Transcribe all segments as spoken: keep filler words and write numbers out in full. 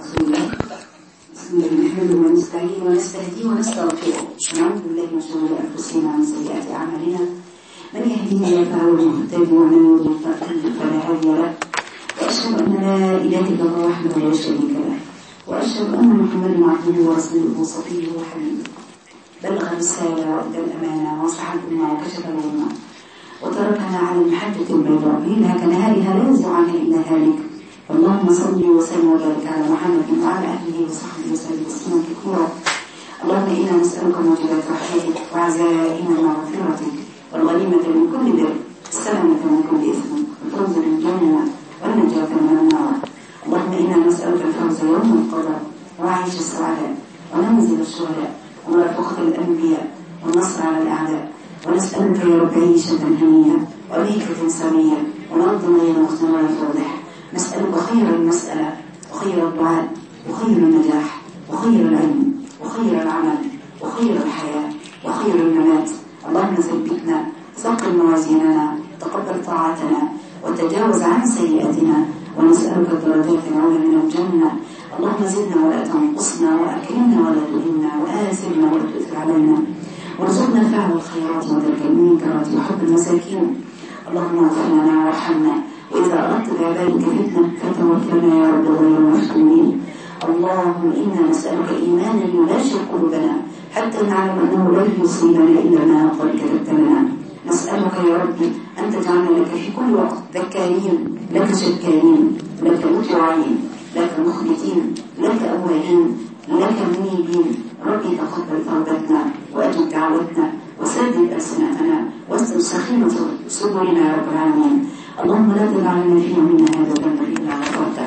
رسول الله. بسم الله نحمده ونستعينه ونستهديه ونستغفره ونعوذ بالله من شرور انفسنا ومن سيئات اعمالنا. من يهديه الله فهو المهتدي ومن يضلل فلا هادي له. واشهد ان لا اله الا الله وحده لا شريك له، واشهد ان محمدا عبده ورسوله وصفيه وحبيبه. بلغ الرساله وادى الامانه ونصح الامه وكشف الامه وتركنا على المحجه البيضاء ليلها كنهارها لا يزيغ عنها الا هالك. اللهم صل وسلم وبارك على محمد وعلى اهله وصحبه وسلم تسليما كثيرا. اللهم انا نسالك موجبات رحمتك وعزائم مغفرتك والغنيمه من كل بر، السلامه من كل اثم، الفوز بالجنه والنجاه من النار. اللهم انا نسالك الفوز يوم القضاء وعيش السعداء وننزل الشهداء ومرافقه الانبياء والنصر على الاعداء. ونسالك يا رب عيشه هنيه وميته سميه ونرض غير مختار واضح. نسألك خير المسألة وخير الدعاء وخير النجاح وخير العلم وخير العمل وخير الحياة وخير الممات. اللهم ثبتنا، ثقل موازيننا، تقبل طاعتنا وتجاوز عن سيئاتنا. ونسألك الدرجات العلى من الجنة. اللهم زدنا ولا تنقصنا وأكرمنا ولا تهنا وآثرنا ولا تؤثر علينا. وارزقنا فعل الخيرات وترك المنكرات وحب المساكين. اللهم اغفر لنا وارحمنا، وإذا أردت بعبادك فتنة فتوفنا يا رب غير المفتونين. اللهم إنا نسألك إيمانا يناشئ قلوبنا حتى نعلم أنه لن يصيبنا إلا ما قد كتبت لنا. نسألك يا رب أن تجعلنا لك في كل وقت ذكارين، لك شكارين، لك مطوعين، لك مخبتين، لك أوابين، لك منيبين. ربي تقبل توبتنا وأجب دعوتنا وسدد ألسنتنا واستر سخيمة صدورنا يا رب العالمين. اللهم لا تدع لنا في يومنا هذا ذنبا الا غفرته،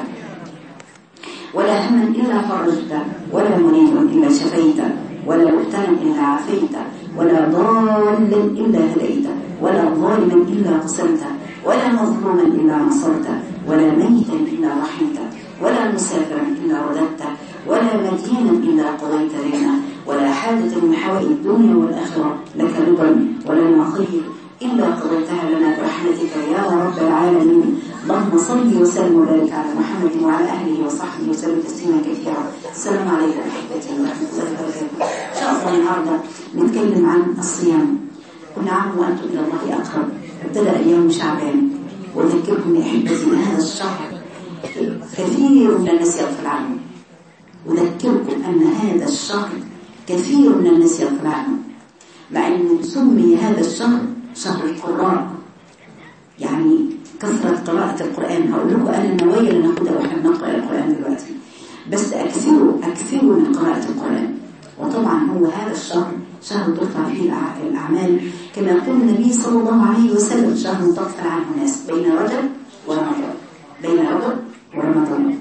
ولا هما الا فرجته، ولا مريضا الا شفيته، ولا مبتلا الا عافيته، ولا ضالا الا هديته، ولا ظالما الا قسمته، ولا مظلوما الا نصرته، ولا ميتا الا رحمته، ولا مسافرا الا رددته، ولا مدينا الا قضيت لنا، ولا حاجه من حوائج الدنيا والاخره لك رضا ولنا خير إلا قضيتها لنا برحمتك يا رب العالمين. اللهم صل وسلم وبارك على محمد وعلى أهله وصحبه وسلم تسليما كثيرا. السلام عليكم أحبتي ورحمة الله وبركاته. إن شاء الله النهارده نتكلم عن الصيام. ونعم وأنتم إلى الله أقرب. ابتدأ يوم شعبان، وأذكركم يا أحبتي أن هذا الشهر كثير من الناس يغفل عنه. أذكركم أن هذا الشهر كثير من الناس يغفل عنه، مع أن سمي هذا الشهر شهر القراء، يعني كثرة قراءة القرآن. هقول لكم أنا النوايا اللي ناخدها وإحنا بنقرأ القرآن دلوقتي، بس أكثروا أكثروا من قراءة القرآن. وطبعا هو هذا الشهر شهر ترفع فيه الأعمال، كما يقول النبي صلى الله عليه وسلم شهر تغفل عنه الناس بين رجب ورمضان، بين رجب ورمضان.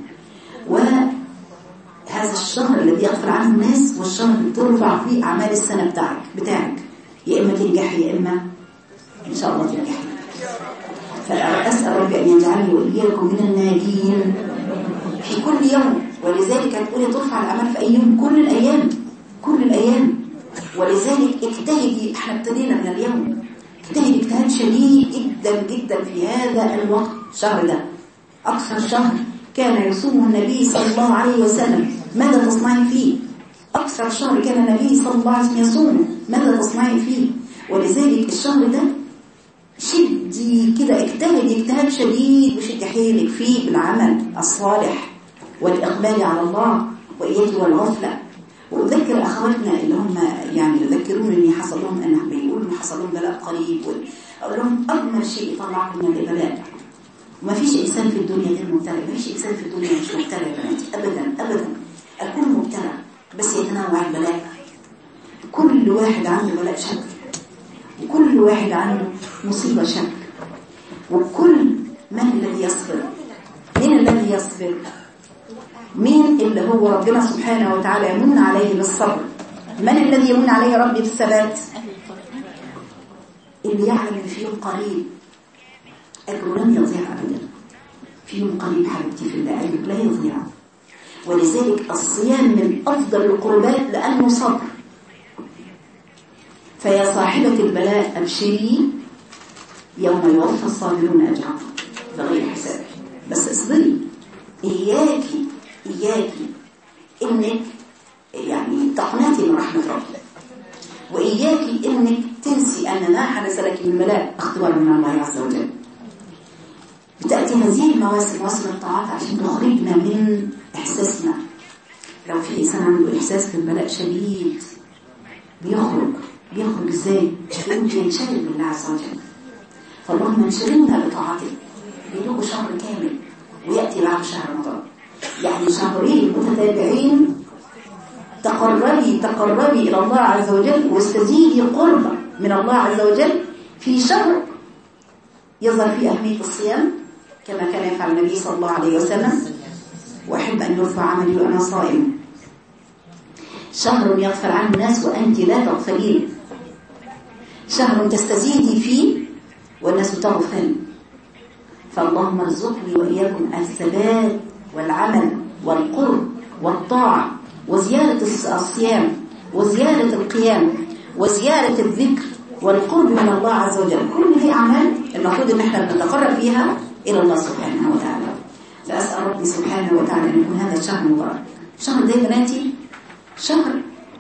وهذا الشهر الذي يغفل عنه الناس والشهر اللي ترفع فيه أعمال السنة بتاعك بتاعك يا إما تنجح يا إما إن شاء الله تنجح. فأسأل ربي أن يجعلني وإياكم من الناجين في كل يوم. ولذلك هتقولي ترفع الأعمال في أي يوم؟ كل الأيام، كل الأيام. ولذلك اجتهدي، احنا ابتدينا من اليوم، اجتهدي اجتهاد شديد جدا جدا في هذا الوقت. الشهر ده أكثر شهر كان يصومه النبي صلى الله عليه وسلم. ماذا تصنعي فيه؟ أكثر شهر كان النبي صلى الله عليه وسلم يصومه، ماذا تصنعي فيه؟ ولذلك الشهر ده شدي كده، اجتهدي اجتهاد شديد وشدي حيلك فيه بالعمل الصالح والإقبال على الله وإياك والغفلة. وأذكر أخواتنا اللي هم يعني يذكرون أني حصل لهم، أن بيقولوا أن حصل لهم بلاء قريب، أقول لهم أجمل شيء يطلعكم من البلاء. وما فيش إنسان في الدنيا غير مبتلى، ما فيش إنسان في الدنيا مش مبتلى يا بناتي، أبدا أبدا. الكل مبتلى بس يتنوع البلاء. كل واحد عنده بلاء شكل، وكل واحد عنده مصيبة شك. وكل من الذي يصبر؟ مين الذي يصبر؟ مين اللي هو ربنا سبحانه وتعالى يمن عليه بالصبر؟ من الذي يمن عليه ربي بالثبات؟ اللي يعلم في يوم قريب أجره لن يضيع أبدا. في يوم قريب حبيبتي في الله أجرك لا يضيع. ولذلك الصيام من أفضل القربات لأنه صبر. فيا صاحبة البلاء أبشري يوم يوفى الصابرون أجرهم بغير حساب. بس اصبري، إياكي إياكي إنك يعني تقنطي من رحمة ربك، وإياك إنك تنسي أن ما حدث لك من بلاء اختبار من الله عز وجل. بتأتي هذه المواسم مواسم الطاعات عشان تخرجنا من إحساسنا. لو في إنسان عنده إحساس بالبلاء شديد بيخرج بيخرج إزاي؟ يمكن ينشغل بالله عز وجل. فاللهم انشغلنا بطاعتك. بيدوق شهر كامل ويأتي بعد شهر رمضان، يعني شهرين متتابعين. تقربي تقربي إلى الله عز وجل واستزيدي قربا من الله عز وجل في شهر يظهر فيه أهمية الصيام كما كان يفعل النبي صلى الله عليه وسلم. وأحب أن يرفع عملي وأنا صائم. شهر يغفر عنه الناس وأنت لا تغفرين. شهر تستزيدي فيه والناس تغفل. فاللهم ارزقني وإياكم الثبات والعمل والقرب والطاعة وزيادة الصيام وزيادة القيام وزيادة الذكر والقرب من الله عز وجل. كل هذه أعمال المفروض أن احنا نتقرب فيها إلى الله سبحانه وتعالى. فأسأل ربي سبحانه وتعالى أن يكون هذا الشهر مبارك. شهر ده بناتي شهر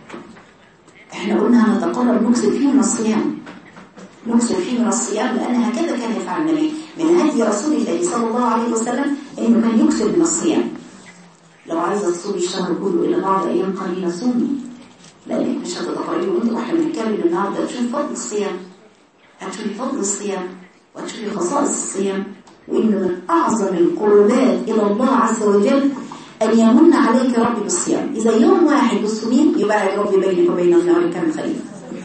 احنا قلنا هنتقرب نكسب فيه من الصيام، نكسب فيه من الصيام، لأن هكذا كان يفعل النبي من هدي رسول الله صلى الله عليه وسلم إنه كان يكسب من الصيام. لو عايزة تصومي الشهر كله إلى بعض أيام قليلة صومي، لأنك مش هتتقربي. وانت واحنا بنتكلم النهارده هتشوفي فضل الصيام، هتشوفي فضل الصيام وهتشوفي خصائص الصيام، وإن من أعظم القربات إلى الله عز وجل أن يمن عليك ربي بالصيام. إذا يوم واحد بالصومين يبعد ربي بينك وبين النار كم خليفة.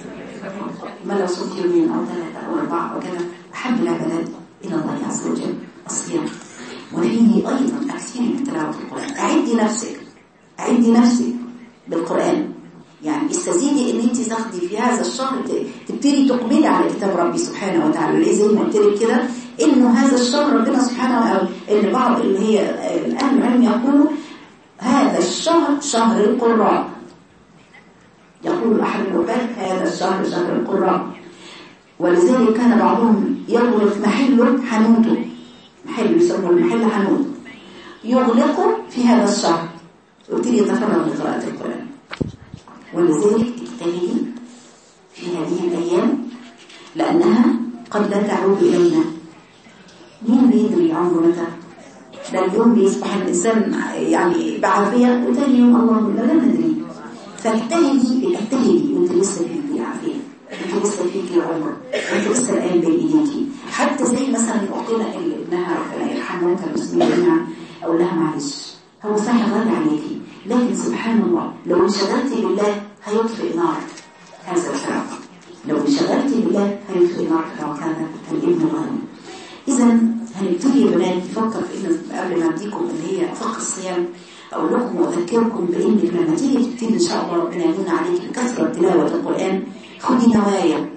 ما لو صمت يومين أو ثلاثة أو أربعة وكذا. أحب العبادات إلى الله عز وجل الصيام. وفيه أيضا أكثر من تلاوة القرآن. أعدي نفسك أعدي نفسك بالقرآن، يعني استزيدي ان انت تاخدي في هذا الشهر تبتدي تقبلي على كتاب ربي سبحانه وتعالى. ليه؟ زي ما قلت لك كده انه هذا الشهر ربنا سبحانه وتعالى، ان بعض اللي هي اهل العلم يقولوا هذا الشهر شهر القراء. يقول احد العباد هذا الشهر شهر القراء. ولذلك كان بعضهم يغلق محله حنوته، محل يسموه المحل حنوت، يغلقه في هذا الشهر ويبتدي يتفرغ لقراءة القرآن. ولذلك اجتهدي في هذه الأيام لأنها قد لا تعود إلينا. مين بيدري عمره متى؟ ده اليوم بيصبح الإنسان يعني بعافية وتاني يوم الله لا ندري. فاجتهدي اجتهدي وانت لسه فيكي عافية، انت لسه فيكي عمر، انت لسه الآن بين ايديكي. حتى زي مثلا أختنا اللي ابنها ربنا يرحمها كالمسلمين جميعا أقول لها معلش هو صحيح غالي عليكي، لكن سبحان الله لو انشغلتي بالله هيطفئ نار هذا الفراغ. لو انشغلتي بالله هيطفئ نار فراغ هذا الابن الغني. إذا هنبتدي يا بنات نفكر في إن قبل ما أديكم اللي هي فقه الصيام أقول لكم وأذكركم بإنك لما تيجي تبتدي إن شاء الله ربنا يمن عليك بكثرة تلاوة القرآن خدي نوايا.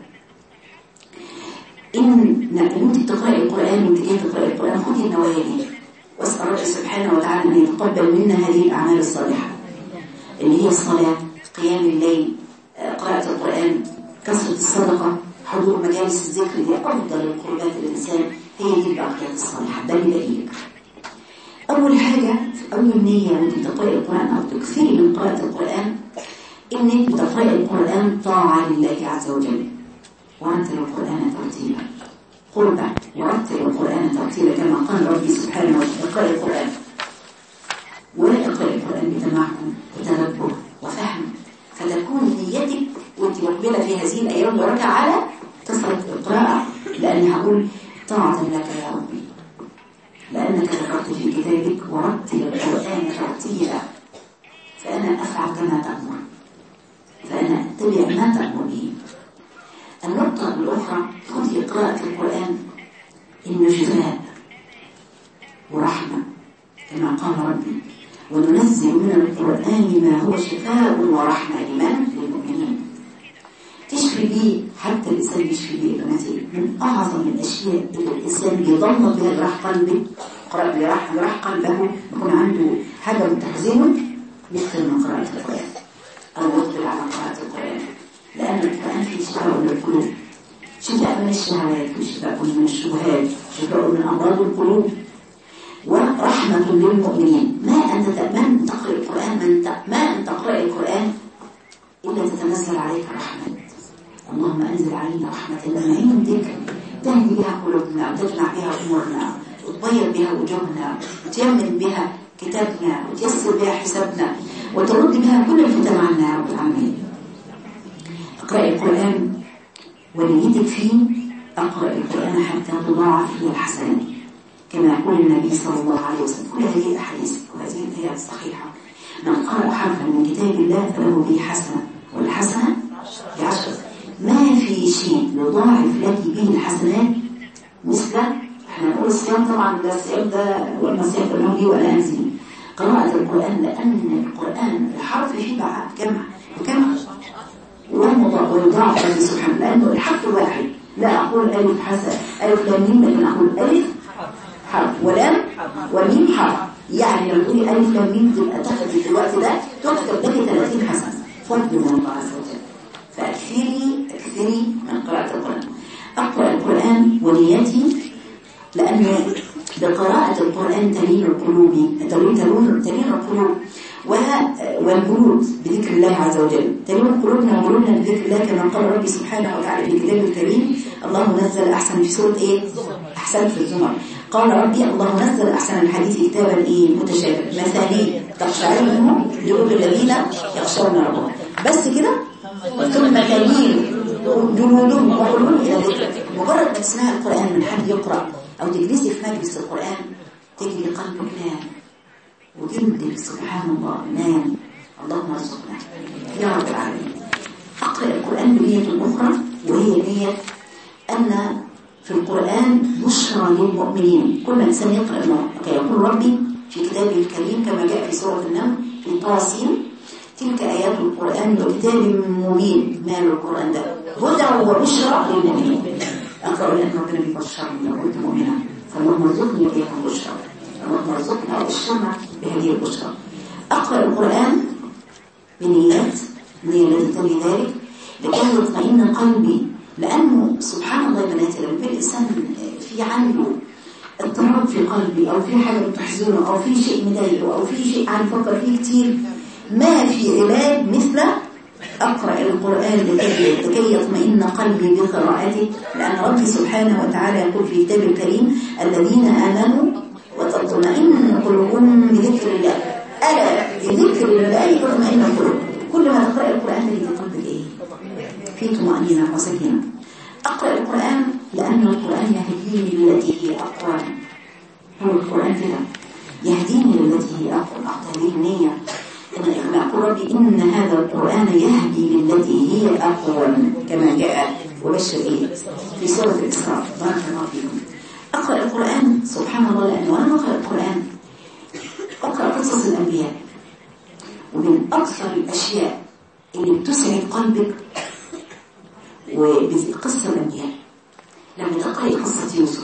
إن أنت بتقرأي القرآن وأنت جاي تقرأي القرآن خدي النوايا دي، وأسأل الله سبحانه وتعالى أن يتقبل منا هذه الأعمال الصالحة اللي هي الصلاة، قيام الليل، قراءة القرآن، كثرة الصدقة، حضور مجالس الذكر. دي أفضل القربات الإنسان، هي دي الباقيات الصالحة. ده بدليل أول حاجة أول نية وأنت بتقرأي القرآن أو تكثري من قراءة القرآن إنك بتقرأي القرآن طاعة لله عز وجل. ورتل القرآن ترتيلا قربا ورتل القرآن ترتيلا كما قال ربي سبحانه وتعالى اقرأي القرآن. واقرأي القرآن بتمعن وتدبر وفهم، فتكون نيتك وانت مقبلة في هذه الأيام وركع على كثرة القراءة، لأني هقول طاعة لك يا ربي لأنك ذكرت في كتابك ورتل القرآن ترتيلا، فأنا أفعل كما تأمر، فأنا أتبع ما تأمر به. النقطة الأخرى خذي قراءة القرآن إنه شفاء ورحمة كما قال ربي وننزل من القرآن ما هو شفاء ورحمة لمن؟ للمؤمنين. تشفي به حتى الإنسان يشفي به بناتي من أعظم الأشياء اللي الإنسان بيضمن بها جراح قلبه، قراءة جراح جراح قلبه يكون عنده حاجة متحزنه يكثر من قراءة القرآن أو يقبل على قراءة القرآن، لأن القرآن فيه شفاء للقلوب، شفاء من الشهوات وشفاء من الشبهات، شفاء من أمراض القلوب ورحمة للمؤمنين. ما أنت من تقرأ القرآن من ما نزل عليك الرحمة. اللهم أنزل علينا رحمة من عندك تهدي بها قلوبنا وتجمع بها أمورنا وتبيض بها وجوهنا وتيمن بها كتابنا وتيسر بها حسابنا وترد بها كل الفتن عنا يا رب العالمين. اقرأ القرآن ونيتك فيه اقرأ القرآن حتى تضاعف لي الحسنات كما يقول النبي صلى الله عليه وسلم. كل هذه الأحاديث وهذه الآيات الصحيحة من قرأ حرفا من كتاب الله فله به حسنة والحسنة بعشرة. ما في شيء يضاعف لك به الحسنات مثل احنا نقول الصيام طبعا ده الصيام ده والمسيح النبي ولا أنزل قراءة القرآن لأن القرآن الحرف فيه بعد جمع وكم ويضاعف به سبحانه لأنه الحرف واحد. لا أقول ألف حسن ألف لام لكن أقول ألف حرف ولام وميم حرف. يعني لو تقولي ألف لام ميم تبقى تاخد في الوقت ده تكتب لك ثلاثين حسنة فضل من الله عز وجل. فأكثري أكثري من قراءة القرآن. أقرأ القرآن ونيتي لأن بقراءة القرآن تلين القلوب تلين تلين القلوب والجلود بذكر الله عز وجل. تلين قلوبنا وجلودنا بذكر الله كما قال ربي سبحانه وتعالى في كتابه الكريم. الله نزل أحسن في سورة إيه؟ أحسن في الزمر. قال ربي الله نزل أحسن الحديث كتابا إيه؟ متشابه مثاني تقشعر منه جلود الذين يخشون ربهم. بس كده ثم تلين جلودهم وقلوبهم إلى ذكر. مجرد ما تسمع القرآن من حد يقرأ أو تجلسي في مجلس القرآن تجري قلبك نام وجلدك سبحان الله نام. اللهم ارزقنا يا رب العالمين. أقرأ القرآن بنية أخرى وهي نية أن في القرآن بشرى للمؤمنين. كل إنسان يقرأ كيقول ربي في كتابه الكريم كما جاء في سورة النمل في طاسين تلك آيات القرآن وكتاب مبين. مال القرآن ده هدى وبشرى للمؤمنين. أقرأ لأن ربنا بيبشرني لو كنت مؤمنا فاللهم ارزقني وإياكم بشرى. اللهم ارزقنا وبشرنا بهذه البشرى. أقرأ القرآن بنيات النية التي تلي ذلك لكي يطمئن قلبي لأنه سبحان الله يا بناتي لما الإنسان في عنده اضطراب في قلبي أو في حاجة بتحزنه أو في شيء مضايقه أو في شيء عم يفكر فيه كتير ما في علاج مثل أقرأ القرآن لكي يطمئن قلبي بقراءته. لأن ربي سبحانه وتعالى يقول في كتابه الكريم الذين آمنوا وتطمئن قلوبهم بذكر الله. ألا بذكر الله تطمئن القلوب. كل ما تقرأ القرآن تجد قلبك إيه؟ في طمأنينة وسكينة. أقرأ القرآن لأن القرآن يهديني للتي هي أقوى. هو القرآن كده يهديني للتي هي أقوى. أقوى النية أن أقول ربي إن هذا القرآن يهدي للتي هي أقوى كما جاء وبشر إيه في سورة الإسراء. بارك الله فيكم. أقرأ القرآن سبحان الله لأنه أنا أقرأ القرآن أقرأ قصص الأنبياء ومن أكثر الأشياء اللي بتسعد قلبك وبقصة الأنبياء لما تقرأي قصة يوسف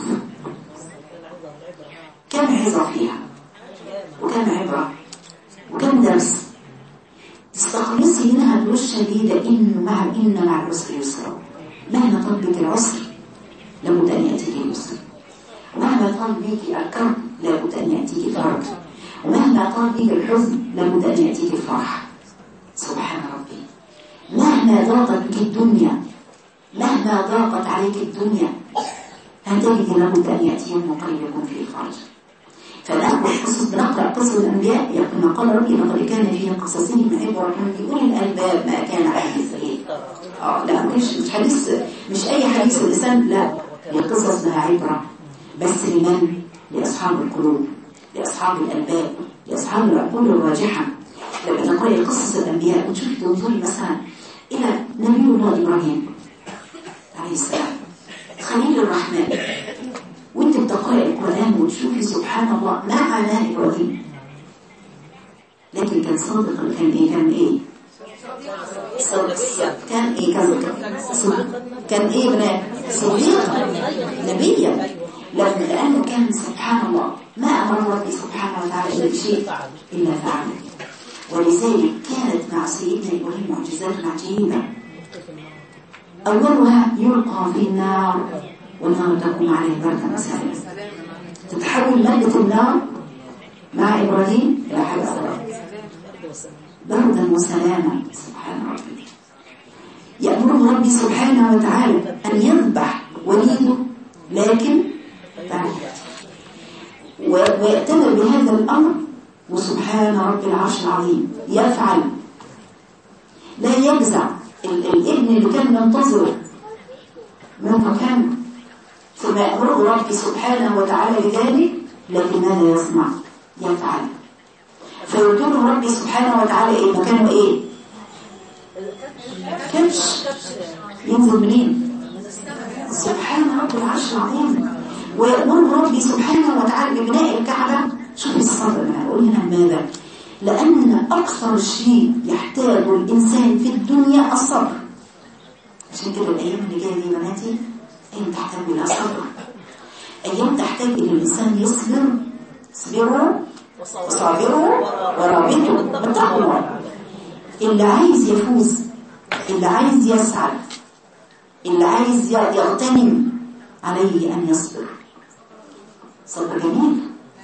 كم عظة فيها وكم عبرة وكم درس تستخلصي منها دروس شديدة. إنه مع إن مع العسر يسرا. مهما طال بك العسر لابد أن يأتيك اليسر ومهما طال بك الكرب لابد أن يأتيك الفرج ومهما طال بك الحزن لابد أن يأتيك الفرح. سبحان ربي. مهما ضاقت بك الدنيا مهما ضاقت عليك الدنيا هتجد لابد أن يأتي يوم قريب يكون فيه الفرج. فنأخذ قصص بنقرأ قصص الأنبياء كما قال ربي لقد كان فيه قصصهم عبرة لأولي الألباب ما كان حديث إيه اه لا مش مش حديث مش أي حديث الإنسان لا القصص لها عبرة بس لمن؟ لأصحاب القلوب لأصحاب الألباب لأصحاب العقول الراجحة. لما تقرأي قصص الأنبياء وتشوفي تنظري مثلا إلى نبي الله إبراهيم عليه السلام خليل الرحمن وانت بتقرأ القرآن وتشوفي سبحان الله ما عناه إبراهيم لكن كان صادق. كان إيه كان إيه صادق كان إيه كان كان إيه بنات صديقا نبيا لأنه كان سبحان الله ما أمر ربي سبحانه وتعالى إلا بشيء إلا فعله. ولذلك كانت مع سيدنا إبراهيم معجزات عجيبة. أولها يلقى في النار والنار تكون عليه بردا وسلاما. تتحول مادة النار مع إبراهيم إلى حاجة أخرى بردا وسلاما. سبحان ربي. ربي سبحانه وتعالى أن يذبح وليده، لكن ويأتمر بهذا الأمر، وسبحان رب العرش العظيم يفعل، لا يجزع الابن اللي كان منتظره مهما كان، ثم يأمره ربي سبحانه وتعالى بذلك، لكن ماذا يصنع؟ يفعل. فيقول ربي سبحانه وتعالى إيه مكانه؟ إيه؟ كبش. ينزل منين؟ سبحان رب العرش العظيم. ويأمره ربي سبحانه وتعالى ببناء الكعبة. شوف الصبر، أنا أقول هنا ماذا؟ لأن أكثر شيء يحتاج الإنسان في الدنيا الصبر. عشان كده الأيام اللي جاية دي بناتي أيام تحتاج إلى صبر، أيام تحتاج إلى الإنسان يصبر. اصبروا وصابروا ورابطوا بالتقوى. اللي عايز يفوز، اللي عايز يسعد، اللي عايز يغتنم، عليه أن يصبر. صبر جميل،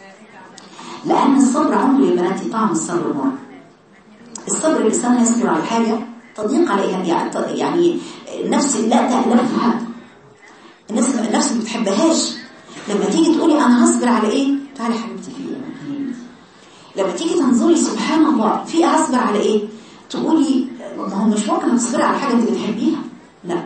لأن الصبر عمره يا بناتي طعم الصبر نار. الصبر الإنسان يصبر على حاجة تضيق عليها، يعني نفس لا تألفها، الناس النفس ما بتحبهاش. لما تيجي تقولي أنا هصبر على إيه؟ تعالي حبيبتي في إيه؟ لما تيجي تنظري سبحان الله في هصبر على إيه؟ تقولي ما هو مش ممكن تصبري على حاجة أنت بتحبيها، لا،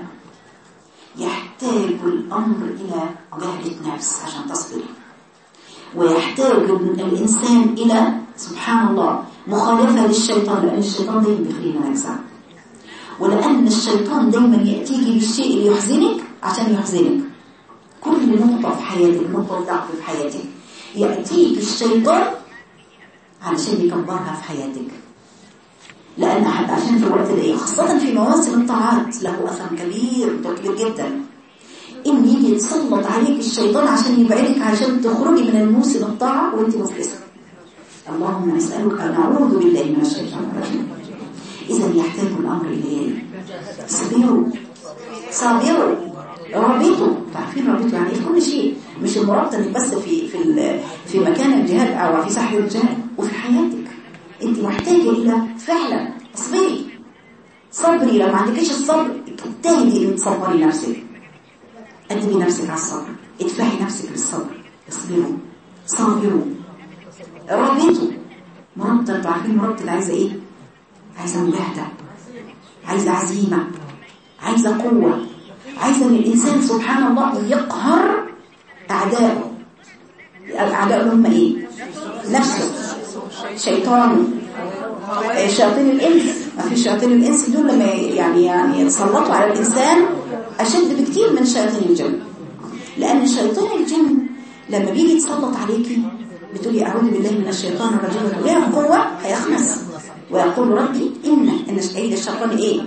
يحتاج الأمر إلى مجاهدة نفس عشان تصبري، ويحتاج الإنسان إلى سبحان الله مخالفة للشيطان، لأن الشيطان دايما بيخلينا نجزع، ولأن الشيطان دايما يأتيك بالشيء اللي يحزنك عشان يحزنك. كل نقطة في حياتك، نقطة ضعف في حياتك، يأتيك الشيطان علشان يكبرها في حياتك. لأن عشان في الوقت ده خاصة في مواسم الطاعات له أثر كبير كبير جدا، إن يجي يتسلط عليك الشيطان عشان يبعدك، عشان تخرجي من الموسم الطاعة وانت مفلسة. اللهم نسألك، نعوذ بالله من الشيطان الرجيم. إذا يحتاج الأمر إليه. صبروا صابروا رابطوا. تعرفين رابطوا يعني في كل شيء، مش المرابطة بس في في في مكان الجهاد أو في ساحة الجهاد، وفي حياتك أنت محتاجة إلى فعلا اصبري. صبري، لو ما عندكيش الصبر اجتهدي إن تصبري نفسك، أدبي نفسك على الصبر، ادفعي نفسك بالصبر. اصبروا صابروا رابطوا. مرابطة، تعرفين مرابطة عايزة إيه؟ عايزة مجاهدة، عايزة عزيمة، عايزة قوة، عايزة ان الانسان سبحان الله يقهر اعدائه. اعدائه هم ايه؟ نفسه، شيطانه، شياطين الانس. ما في شياطين الانس دول لما يعني يعني يتسلطوا على الانسان اشد بكتير من شياطين الجن، لان شيطان الجن لما بيجي يتسلط عليكي بتقولي اعوذ بالله من الشيطان الرجيم، له قوة هيخمس ويقول ربي إن إن عيد الشيطان إيه؟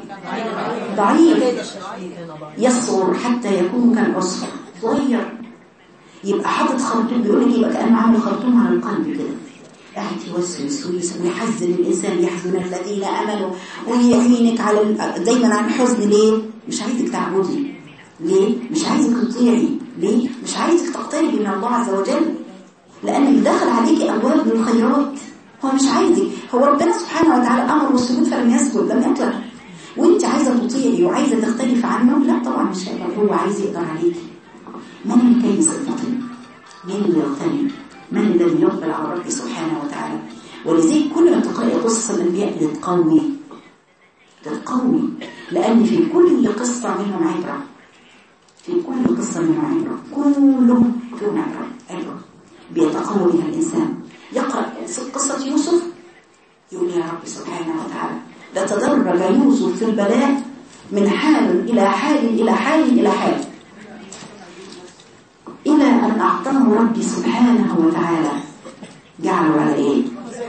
ضعيف، يصغر حتى يكون كالعصفور صغير. يبقى حاطط خرطوم، بيقول لك يبقى كأنه عامل خرطوم على القلب كده، قاعد يوسوس ويحزن الإنسان، يحزن الذين آمنوا، ويعينك على دايما عن حزن. ليه؟ مش عايزك تعبدي. ليه؟ مش عايزك تطيعي. ليه؟ مش عايزك تقتربي من الله عز وجل، لأن دخل عليك أبواب للخيرات. هو مش عايزك، هو ربنا سبحانه وتعالى أمر بالسجود فلم يسجد، لم يطلع، وانت عايزة تطيعي وعايزة تختلف عنه، لا طبعا مش هيقدر. هو عايز يقدر عليك. من الكيس الفطن؟ من اللي يغتنم؟ من الذي يقبل على ربي سبحانه وتعالى؟ ولذلك كل ما تقرأي قصة الأنبياء تتقوي تتقوي، لأن في كل قصة منهم عبرة، في كل قصة منهم عبرة، كلهم فيهم عبرة عبرة بيتقوى بها الإنسان. يقرأ قصة يوسف يقول يا رب سبحانه وتعالى لتدرج يوسف في البلاء من حال إلى حال إلى حال إلى حال، إلى أن أعطاه ربي سبحانه وتعالى جعله على إيه؟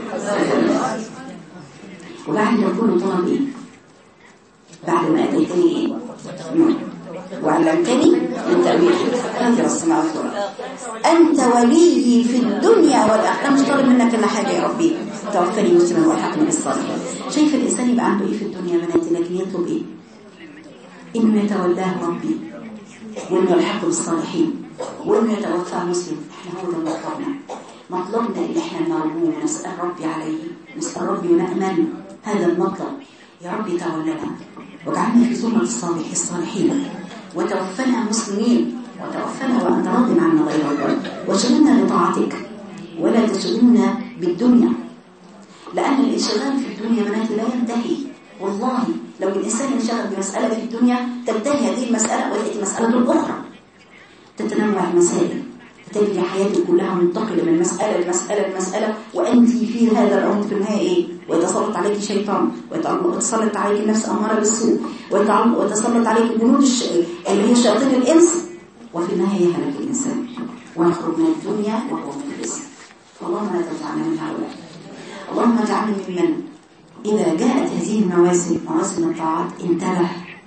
وبعد يقول طلب إيه؟ بعد ما أتيتني إيه؟ وعلمتني من تأويل هذه السماوات والأرض، أنت ولي في الدنيا والآخرة. مش طالب منك إلا حاجة يا ربي، توفني مسلما والحقني بالصالحين. شايف الإنسان يبقى عنده إيه في الدنيا بناتي، لكن يطلب إيه؟ إنه يتولاه ربي، وإنه يلحق بالصالحين، وإنه يتوفى مسلم. إحنا هو ده مطلبنا، مطلبنا اللي إحنا نرجوه ونسأل ربي عليه، نسأل ربي ونأمل هذا المطلب، يا رب تولنا واجعلنا في زمرة الصالح الصالحين، وتوفنا مسلمين، وتوفنا وأنت راض عنا غير الضر، وشغلنا لطاعتك ولا تشغلنا بالدنيا، لأن الانشغال في الدنيا بناتي لا ينتهي. والله لو الإنسان انشغل بمسألة في الدنيا تنتهي هذه المسألة وتأتي مسألة أخرى، تتنوع المسائل، تجد حياتك كلها منتقلة من مسألة لمسألة لمسألة، وأنت في هذا العمر في النهاية إيه؟ ويتسلط عليك شيطان، ويتسلط عليك نفس أمارة بالسوء، ويتسلط عليك جنود الش... اللي هي شياطين الإنس، وفي النهاية يهلك الإنسان ونخرج من الدنيا وهو مفلس. اللهم لا تجعلنا من هؤلاء. اللهم اجعلنا ممن إذا جاءت هذه المواسم مواسم الطاعات انتبه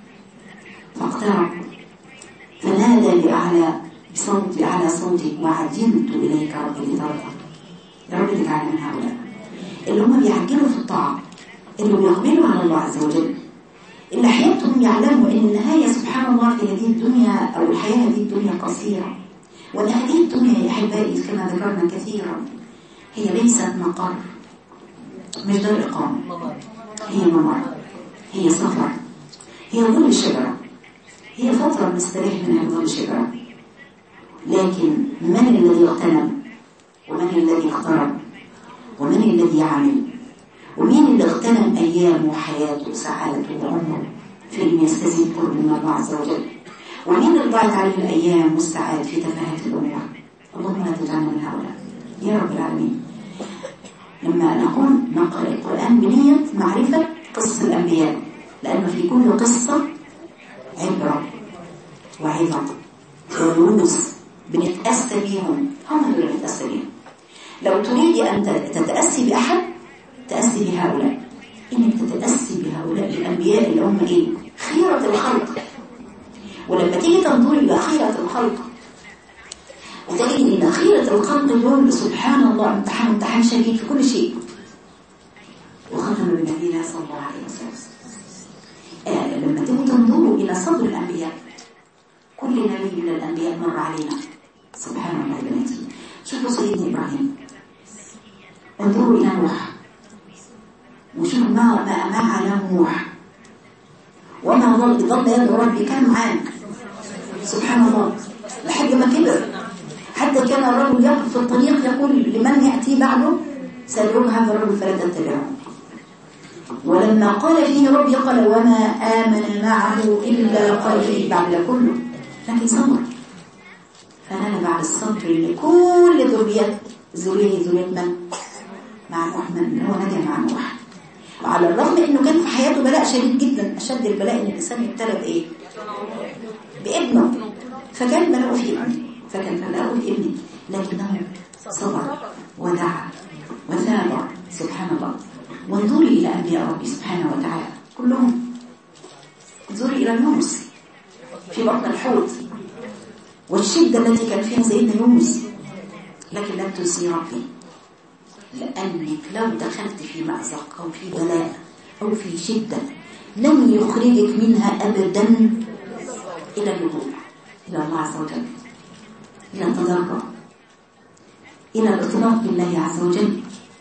فاقترب فنادى بأعلى بصوت بأعلى صوتك وعجلت إليك ربي لترضى. يا رب تجعلنا من هؤلاء اللي هم بيعجلوا في الطاعة، اللي بيقبلوا على الله عز وجل، اللي حياتهم يعلموا ان النهاية سبحان الله في هذه الدنيا او الحياة هذه الدنيا قصيرة، وان هذه الدنيا يا احبائي كما ذكرنا كثيرا هي ليست مقر، مش دار اقامة، هي ممر، هي سفر، هي ظل شجرة، هي فترة نستريح منها ظل شجرة. لكن من الذي اغتنم ومن الذي اقترب ومن الذي يعمل ومين اللي اغتنم أيامه وحياته وسعادته وعمره في أن يستزيد قرب من الله عز وجل، ومين اللي ضاعت عليه الأيام والسعادة في تفاهة الأمور. اللهم لا تجعلنا من هؤلاء يا رب العالمين. لما نقول نقرأ القرآن بنية معرفة قصص الأنبياء، لأنه في كل قصة عبرة وعظة ودروس بنتأسى بيهم، هم اللي بنتأسى بيهم. لو تريدي أن تتأسي بأحد تأسي بهؤلاء، إنك تتأسي بهؤلاء الأنبياء اللي هم إيه؟ خيرة الخلق. ولما تيجي تنظري إلى خيرة الخلق وتجد إن خيرة الخلق دول سبحان الله امتحان امتحان شديد في كل شيء. وختم بالنبي صلى الله عليه وسلم. آه لما تيجي تنظروا إلى صدر الأنبياء، كل نبي من الأنبياء مر علينا سبحان الله يا بناتي. شوفوا سيدنا إبراهيم، انظروا إلى نوح وشوفوا ما ما ما على نوح وما ظل ظل يدعو ربي كان معاك سبحان الله لحد ما كبر، حتى كان الرجل يقف في الطريق يقول لمن يأتي بعده سأدعو هذا الرجل فلا تتبعه. ولما قال فيه ربي قال وما آمن معه إلا قليل بعد كله، لكن صبر. فنال بعد الصبر لكل ذرية ذرية ذرية من؟ مع نوح، من هو نجا مع نوح. وعلى الرغم انه كان في حياته بلاء شديد جدا، اشد البلاء ان الانسان يبتلى بايه؟ بابنه. فكان بلاءه في ابنه، فكان بلاءه في ابنه، لكنه صبر ودعا وثابر سبحان الله. وانظري الى انبياء ربي سبحانه وتعالى كلهم. انظري الى يونس في بطن الحوت والشدة التي كان فيها سيدنا يونس، لكن لم تنسي ربي، لأنك لو دخلت في مأزق أو في بلاء أو في شدة لن يخرجك منها أبدا إلى الرجوع إلى الله عز وجل، إلى التضرع، إلى الاطلاق بالله عز وجل.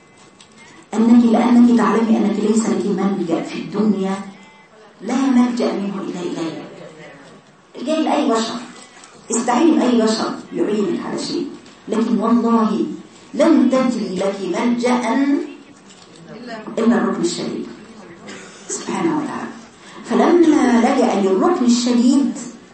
أنك لأنك تعلمي أنك ليس لك ملجأ في الدنيا لا ملجأ منه إلا إليه. الجاي لأي بشر، استعين أي بشر يعينك على شيء، لكن والله لن تجري لك ملجأ إلا الركن الشديد سبحانه وتعالى. فلما لجأ للركن الشديد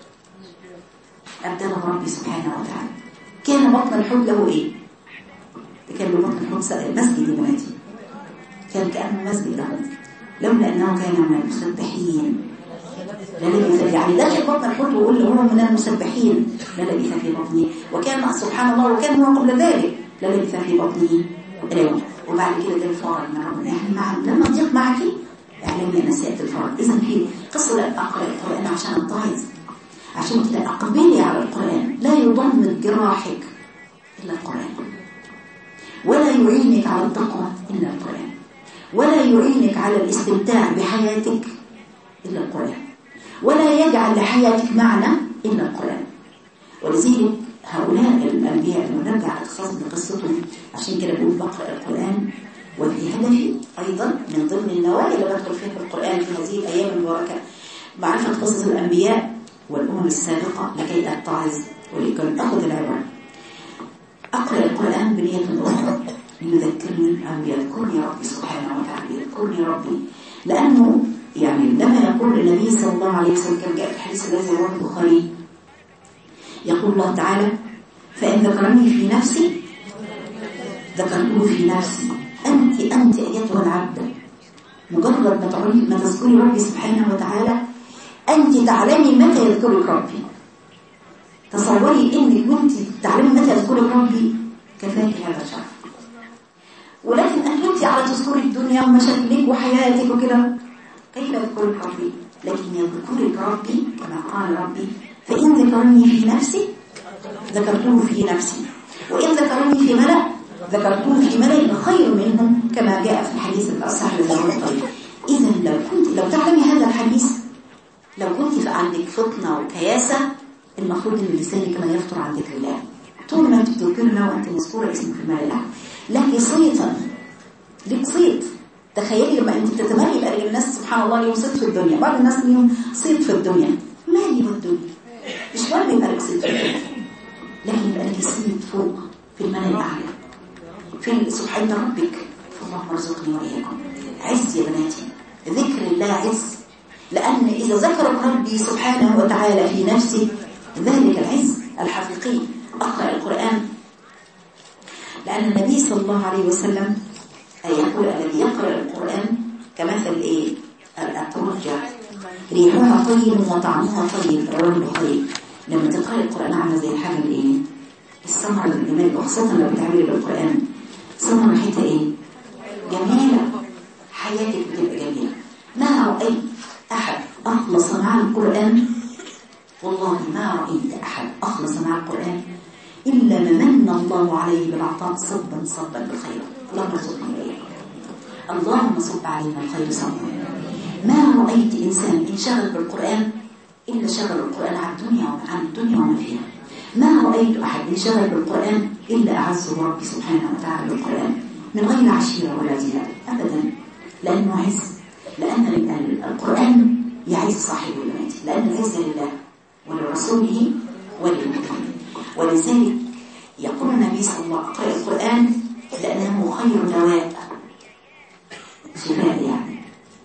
أبدله ربي سبحانه وتعالى. كان بطن الحوت له إيه؟ كان بطن الحوت مسجد يا بناتي، كان كأنه مسجد له، لولا أنه كان من المسبحين للبث، يعني داخل بطن الحوت ويقول له هو من المسبحين للبث في بطنه. وكان سبحان الله وكان هو قبل ذلك للبث في بطنه اليوم. وبعد كده ده الفرج من ربنا. يعني مع لما تضيق معك اعلمي أن سيأتي الفرج. إذا في قصة لا أقرأ القرآن عشان أنتهز، عشان كده أقبلي على القرآن. لا يضمن جراحك إلا القرآن، ولا يعينك على التقوى إلا القرآن، ولا يعينك على الاستمتاع بحياتك إلا القرآن، ولا يجعل لحياتك معنى إلا القرآن. ولذلك هؤلاء الأنبياء المنبع أخصاص بقصتهم، عشان كده بقول بقرأ القرآن وفي هدفي أيضا من ضمن النوايا اللي بدخل فيها في القرآن في هذه الأيام المباركة معرفة قصص الأنبياء والأمم السابقة لكي أتعظ ولكي أخذ العبرة. أقرأ القرآن بنية أخرى يذكرني أو يذكرني ربي سبحانه وتعالى، يذكرني ربي، لأنه يعني لما يقول النبي صلى الله عليه وسلم كان جاء في الحديث الذي رواه البخاري يقول الله تعالى: فإن ذكرني في نفسي ذكرته في نفسي. أنت أنت أيتها العبد مجرد ما تعرفي ما تذكري ربي سبحانه وتعالى أنت تعلمي متى يذكرك ربي. تصوري إنك كنت تعلمي متى يذكرك ربي كفاك هذا الشرف. ولكن أن كنت على تذكري الدنيا ومشاكلك وحياتك وكده كيف يذكرك ربي؟ لكن يذكرك ربي كما قال ربي: فإن ذكرني في نفسي ذكرته في نفسي، وإن ذكرني في ملأ ذكرته في ملأ خير منهم، كما جاء في الحديث الأصح للرسول. إذا لو كنت لو تعلمي هذا الحديث، لو كنت عندك فطنة وكياسة، المفروض ان لسانك ما يفطر عن ذكر الله طول ما انت بتذكرنا وانت مذكوره اسمك في الملأ. لك صيتا، لك صيت. تخيلي لما انت تتمني يبقى الناس سبحان الله ليهم صيت في الدنيا، بعض الناس ليهم صيت في الدنيا، مالي والدنيا مش مهم يبقى لك صيت في الدنيا، لكن يبقى لك صيت فوق في الملأ الأعلى في سبحان ربك. فاللهم ارزقني وإياكم عز يا بناتي، ذكر الله عز، لأن إذا ذكرك ربي سبحانه وتعالى في نفسه ذلك العز الحقيقي. أقرأ القرآن لأن النبي صلى الله عليه وسلم يقول: الذي يقرأ القرآن كمثل إيه؟ الأترجة ريحها طيب وطعمها طيب، رواه البخاري. لما تقرأ القرآن عامله زي الحاجة الإيه؟ السمر الجمال، وخاصة لو بتعملي بالقرآن سمر ريحتها إيه؟ جميلة، حياتك بتبقى جميلة. ما رأيت أحد أخلص مع القرآن، والله ما رأيت أحد أخلص مع القرآن إلا من الله عليه بالعطاء صبا صبا بالخير. اللهم ارزقنا إياك، اللهم صب علينا الخير صبا. ما رأيت إنسان انشغل بالقرآن إلا شغل القرآن عن الدنيا وعن الدنيا وما فيها. ما رأيت أحد انشغل بالقرآن إلا أعزه ربي سبحانه وتعالى بالقرآن من غير عشيرة ولا زيادة أبدا، لأنه عز، لأن القرآن يعز صاحبه البنات، لأن العز لله ولرسوله وللمؤمنين. ولذلك يقول النبي صلى الله عليه وسلم: اقرأ القرآن لأنه خير دواء، شفاء يعني.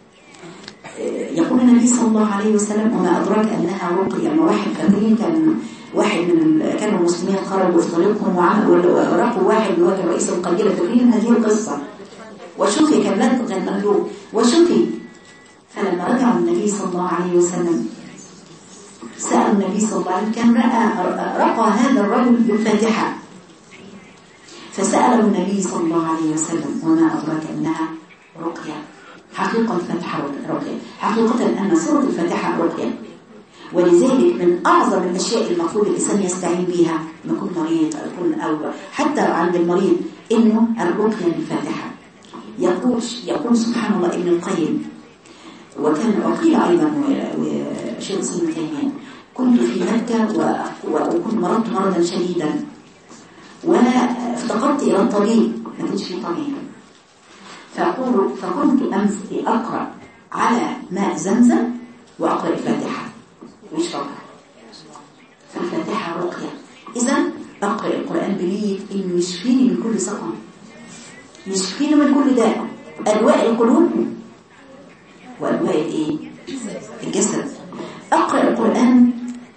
يقول النبي صلى الله عليه وسلم: وما أدراك أنها رقية. يعني واحد فاكرين كان واحد من كانوا المسلمين خرجوا في طريقهم وغرقوا واحد اللي هو كان رئيس القبيلة، فاكرين هذه القصة؟ وشفي كان كان مغلوب وشفي. فلما رجعوا النبي صلى الله عليه وسلم سأل النبي صلى الله عليه وسلم، كان رأى رقى هذا الرجل بالفاتحة، فسأله النبي صلى الله عليه وسلم: وما أدراك أنها رقية؟ حقيقة الفاتحة رقية، حقيقة أن سورة الفاتحة رقية. ولذلك من أعظم الأشياء المفروض الإنسان يستعين بها لما يكون مريض أو يكون أو حتى عند المريض إنه الرقية بالفاتحة. يقول يقول سبحان الله ابن القيم، وكان وقيل أيضا وشيخ ابن تيمية: كنت في مكة وكنت مرضت مرضا شديدا وافتقدت إلى الطبيب، ما كانش في طبيب، فأقول فكنت أمسك أقرأ على ماء زمزم وأقرأ الفاتحة ويشربها، فالفاتحة رقية. إذا أقرأ القرآن بنية إنه يشفيني من كل سقم، يشفيني من كل داء، أدواء القلوب وأدواء الإيه؟ الجسد. أقرأ القرآن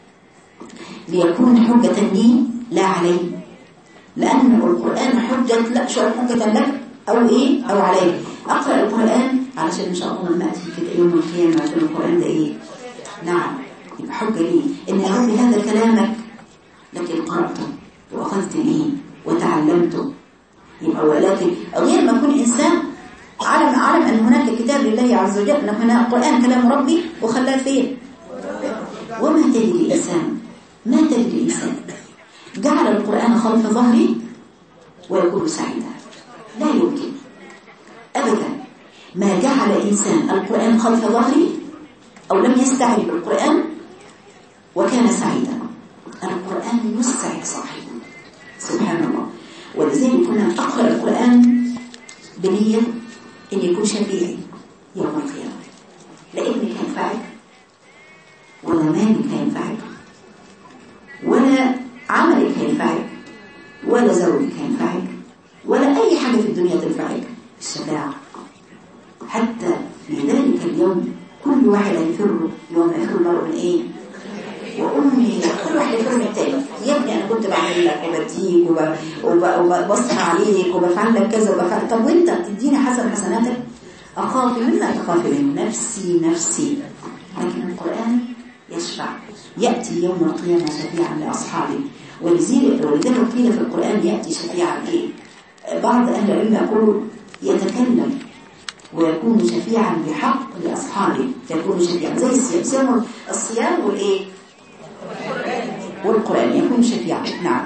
ليكون حجة لي لا علي، لأن القرآن حجة لا شو حجة لك أو إيه أو علي. أقرأ القرآن علشان إن شاء الله لما أتي في يوم القيامة عشان القرآن ده إيه؟ نعم يبقى حجة لي إن يا ربي هذا كلامك لكن قرأته وأخذت به وتعلمته. يبقى ولكن غير ما يكون إنسان علم علم أن هناك كتاب لله عز وجل، أن هناك القرآن كلام ربي وخلاه فين؟ وما تدري الإنسان ما تدري الإنسان جعل القرآن خلف ظهري ويكون سعيدا، لا يمكن أبدا ما جعل إنسان القرآن خلف ظهري أو لم يستعد بالقرآن وكان سعيدا. القرآن يسعد صاحبه سبحان الله. ولذلك كنا أقرأ القرآن بنية إن يكون شفيعي يوم القيامة، لا ابنك هينفعك ولا مالك هينفعك ولا عملك هينفعك ولا زوجك هينفعك ولا أي حاجة في الدنيا تنفعك. الشفاعة حتى في ذلك اليوم كل واحد هيفر، يوم يفر المرء من إيه؟ وأمي، كل واحد يفر من التاني. يا ابني أنا كنت بعمل لك وبديك وبصحى عليك وبفعل لك كذا وبفعل، طب وانت تديني حسن حسناتك؟ أخاف مما تخاف منه، نفسي نفسي. لكن القرآن يشفع، يأتي يوم القيامة شفيعا لأصحابه. ولذلك قيل في القرآن يأتي شفيعا إيه؟ بعض أهل العلم يقول يتكلم ويكون شفيعا بحق لأصحابه، يكون شفيعا زي الصيام، صيام الصيام والإيه؟ والقرآن يكون شفيعا. نعم.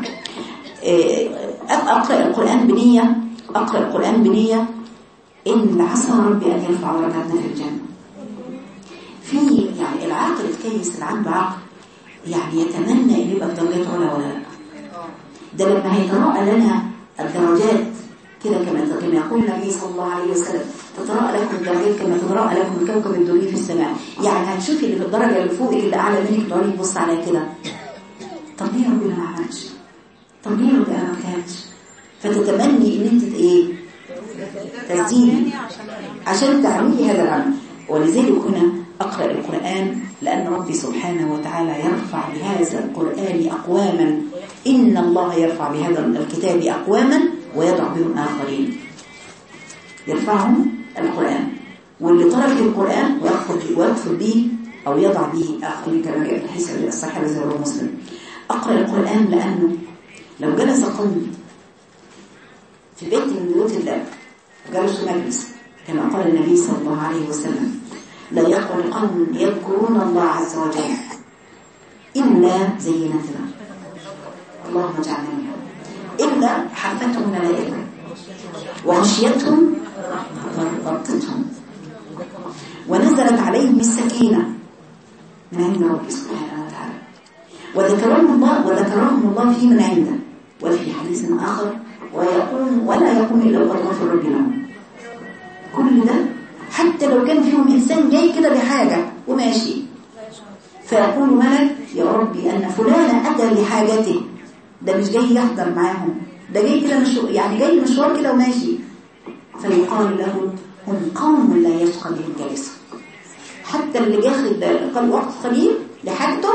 أقرأ القرآن بنية، أقرأ القرآن بنية إن عسى ربي أن يرفع درجاتنا في الجنة. في يعني العاقل الكيس اللي عنده عقل يعني يتمنى أن يبقى الدرجات علا ولا لا. ده لما هيتراءى لنا الدرجات كده كما كما يقول النبي صلى الله عليه وسلم تتراءى لكم الدرجات كما تتراءى لكم الكوكب الدري في السماء. يعني هتشوفي اللي في الدرجة اللي فوقك اللي أعلى منك تقعدي تبص على كده، طب ليه ربنا ما عملش؟ طب ليه ربنا ما كانش؟ فتتمني ان انت ايه؟ تزيدي عشان تعملي هذا العمل. ولذلك هنا أقرأ القرآن لأن ربي سبحانه وتعالى يرفع بهذا القرآن أقواما، إن الله يرفع بهذا الكتاب أقواما ويضع بهم آخرين. يرفعهم القرآن، واللي ترك القرآن ويكفر به أو يضع به آخرين كما جاء في الحديث الصحيح الذي رواه مسلم. أقرأ القرآن لأنه لو جلس قوم في بيت من بيوت الله جلسوا مجلس كما قال النبي صلى الله عليه وسلم لا يقعد قوم يذكرون الله عز وجل إلا زينتنا، اللهم اجعلنا منهم، إلا حفتهم ملائكة وغشيتهم غطتهم ونزلت عليهم السكينة من عند ربي سبحانه وتعالى وذكرهم الله وذكرهم الله في من عنده. وفي حديث آخر ويقوم ولا يقوم إلا وقد غفر ربي لهم. كل ده حتى لو كان فيهم إنسان جاي كده بحاجة وماشي فيقول ملك يا ربي أن فلان أتى لحاجته، ده مش جاي يحضر معاهم، ده جاي كده مش يعني جاي مشوار كده وماشي، فيقال له هم قوم لا يشقى بهم جالسهم. حتى اللي جاخد قال وقت قليل لحاجته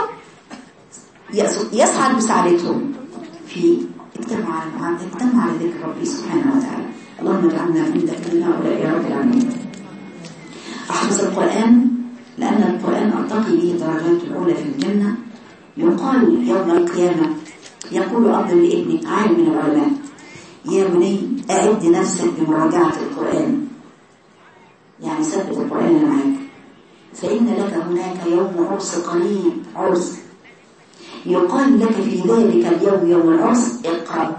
يسعد بسعادتهم في اجتمع على اجتمع على ذكر ربي سبحانه وتعالى. اللهم اجعلنا عندك من هؤلاء يا رب العالمين. أحفظ القرآن لأن القرآن أرتقي به درجات الأولى في الجنة. يقال يوم القيامة يقول أب لابنك عالم من العلماء يا بني أعد نفسك بمراجعة القرآن، يعني ثبت القرآن اللي معاك، فإن لك هناك يوم عرس قريب، عرس يقال لك في ذلك اليوم يوم العرس اقرأ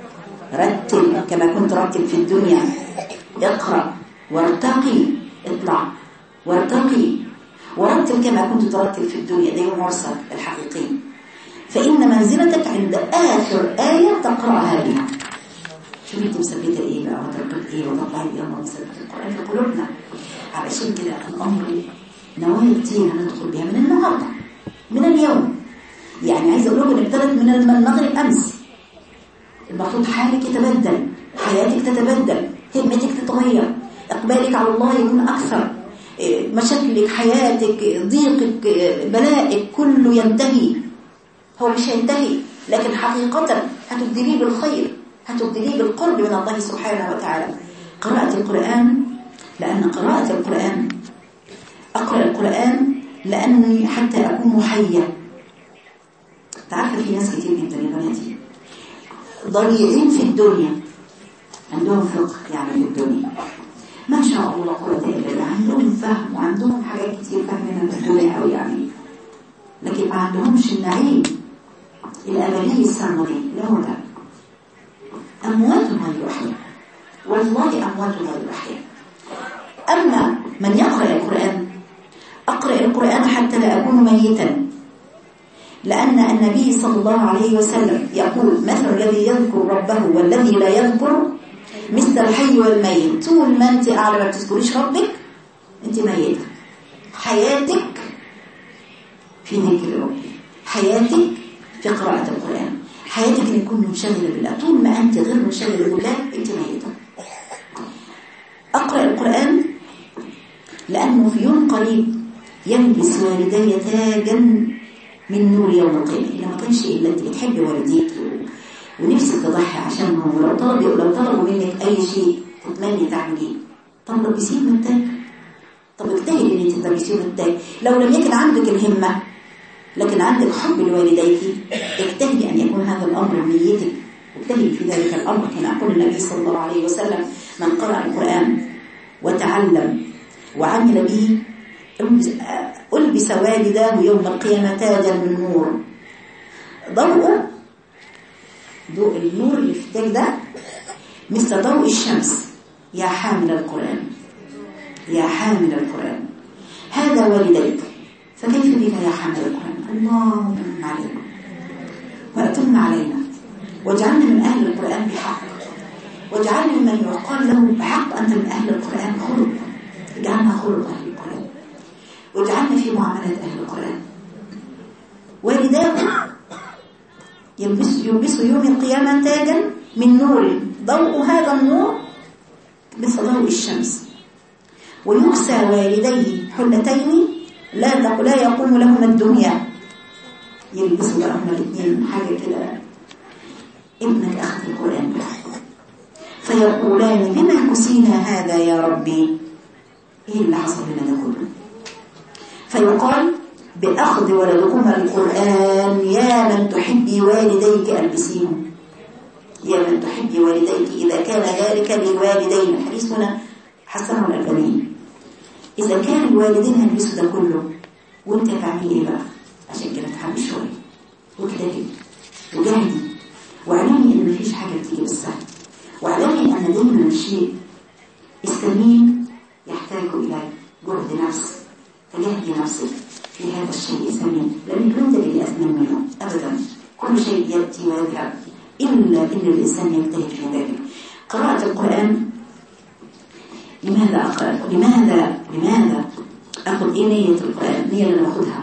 رتل كما كنت رتل في الدنيا، اقرأ وارتقي، اطلع وارتقي ورتل كما كنت ترتل في الدنيا، ده يوم عرسك الحقيقي. فإن منزلتك عند آخر آية تقرأها بها. شو انت مثبتة ايه بقى وتربط ايه وتطلعي بيه الله مثبت القرآن في قلوبنا. علشان كده الأمر نوايا كتير هندخل بها من النهارده من اليوم. يعني عايزة أقول لكم إن ابتدت من المغرب أمس. المفروض حالك يتبدل، حياتك تتبدل، همتك تتغير، إقبالك على الله يكون أكثر، مشاكلك، حياتك، ضيقك، بلائك كله ينتهي. هو مش هينتهي لكن حقيقة هتبدليه بالخير، هتبدليه بالقرب من الله سبحانه وتعالى. قراءة القرآن لأن قراءة القرآن أقرأ القرآن لأني حتى أكون محيا. تعرف في ناس كتير جدا يا بناتي ضريعين في الدنيا، عندهم فقه يعني في الدنيا ما شاء الله قوة إلا بالله، عندهم فهم وعندهم حاجات كتير فاهمينها في الدنيا أو يعني، لكن ما عندهمش النعيم الأبدي السرمدي. لا هو ده أموات غير أحياء، والله أموات غير أحياء. أما من يقرأ القرآن أقرأ القرآن حتى لا أكون ميتا، لأن النبي صلى الله عليه وسلم يقول مثل الذي يذكر ربه والذي لا يذكر مثل الحي والميت. طول ما انت قاعده ما بتذكريش ربك انت ميته. حياتك في ذكر ربك، حياتك في قراءة القرآن، حياتك ان تكون منشغله بالله. طول ما انت غير منشغله بالله انت ميته. اقرأ القرآن لانه في يوم قريب يلبس والدي تاجا من نور يوم القيامة. إذا ما كانش إلا أنت بتحبي والديك ونفسك تضحي عشانهم، ولو طلبوا لو طلبوا منك أي شيء تتمني تعمليه، طب لبسيهم التاج، طب اجتهدي إن أنت تلبسيهم التاج. لو لم يكن عندك الهمة لكن عندك حب لوالديك اجتهدي أن يكون هذا الأمر بنيتك، اجتهدي في ذلك الأمر. كما يقول النبي صلى الله عليه وسلم: من قرأ القرآن وتعلم وعمل به ألبس والداه يوم القيامة تاجا من نور، ضوء ضوء النور اللي في التاج ده مثل ضوء الشمس. يا حامل القرآن، يا حامل القرآن، هذا والديك، فكيف بك يا حامل القرآن؟ اللهم أتم علينا وأتم علينا واجعلنا من أهل القرآن بحق، واجعلنا من يقال له بحق أنت من أهل القرآن خلق، اجعلنا خلق أهل القرآن، واجعلنا في معاملة أهل القرآن. والداه يلبس, يلبس يوم القيامة تاجا من نور، ضوء هذا النور مثل ضوء الشمس، ويكسى والديه حلتين لا لا يقوم لهما الدنيا. يلبسوا لهما الاثنين حاجة كده، ابنك أخذ القرآن بحق، فيقولان بما كسينا هذا يا ربي؟ ايه اللي حصل لنا ده كله؟ فيقال بأخذ ولدكما القرآن يا من تحبي والديك ألبسيهم، يا من تحبي والديك إذا كان ذلك للوالدين. الحديث هنا حسنه الألباني. إذا كان الوالدين هيلبسوا ده كله وانت تعملي ايه بقى؟ عشان كده تحبي شوية واجتهدي وجاهدي، واعلمي ان مفيش حاجة بتيجي بالسهل، واعلمي ان دايما الشيء السمين يحتاج إلى جهد نفس. تجاهدي نفسك في هذا الشيء الثمين، لن تنتج الأثمن منه أبدا. كل شيء يأتي ويذهب إلا إن الإنسان يجتهد في ذلك. قراءة القرآن، لماذا أقرأ؟ لماذا لماذا أخذ إيه نية القرآن؟ النية اللي أخذها،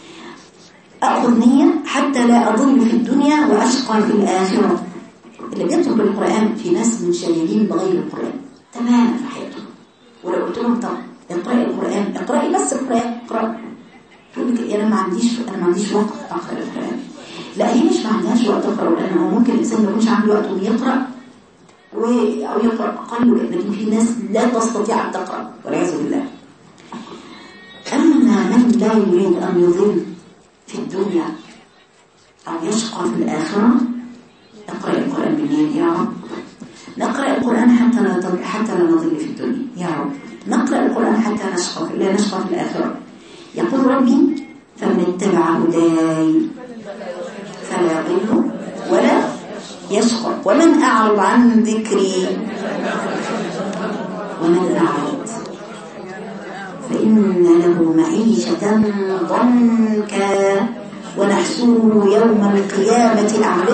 أخذ نية حتى لا أضل في الدنيا وأشقى في الآخرة. اللي بيترك القرآن في ناس منشغلين بغير القرآن تماما في حياتهم، ولو قلت لهم طب اقرأي القرآن، اقرأي بس القرآن، اقرأ، تقول لك انا ما عنديش انا ما عنديش وقت اقرأ القرآن. لا، هي مش ما عندهاش وقت تقرأ، لأنه ممكن الإنسان ما يكونش عنده وقت ويقرأ و... أو يقرأ أقل، لكن في ناس لا تستطيع أن تقرأ والعياذ بالله. أما من لا يريد أن يضل في الدنيا أو يشقى في الآخرة، اقرأ القرآن بالليل يا رب. نقرأ القرآن حتى لا حتى لا نضل في الدنيا يا رب. نقرأ القرآن حتى نشقى لا نشقى في الآخرة. يقول ربي: فمن اتبع هداي فلا يضل ولا يشقى ومن أعرض عن ذكري ومن أعرض فإن له معيشة ضنكا ونحشره يوم القيامة أعمى.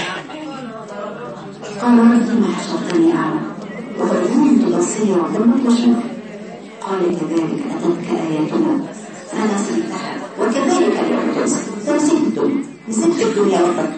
قال ربي: ما حشرتني أعمى وقد كنت بصيرا لم تشوف. قال: كذلك أتتك آياتنا فنسيتها وكذلك اليوم تنسى. فنسيت الدنيا، نسيت الدنيا ربك.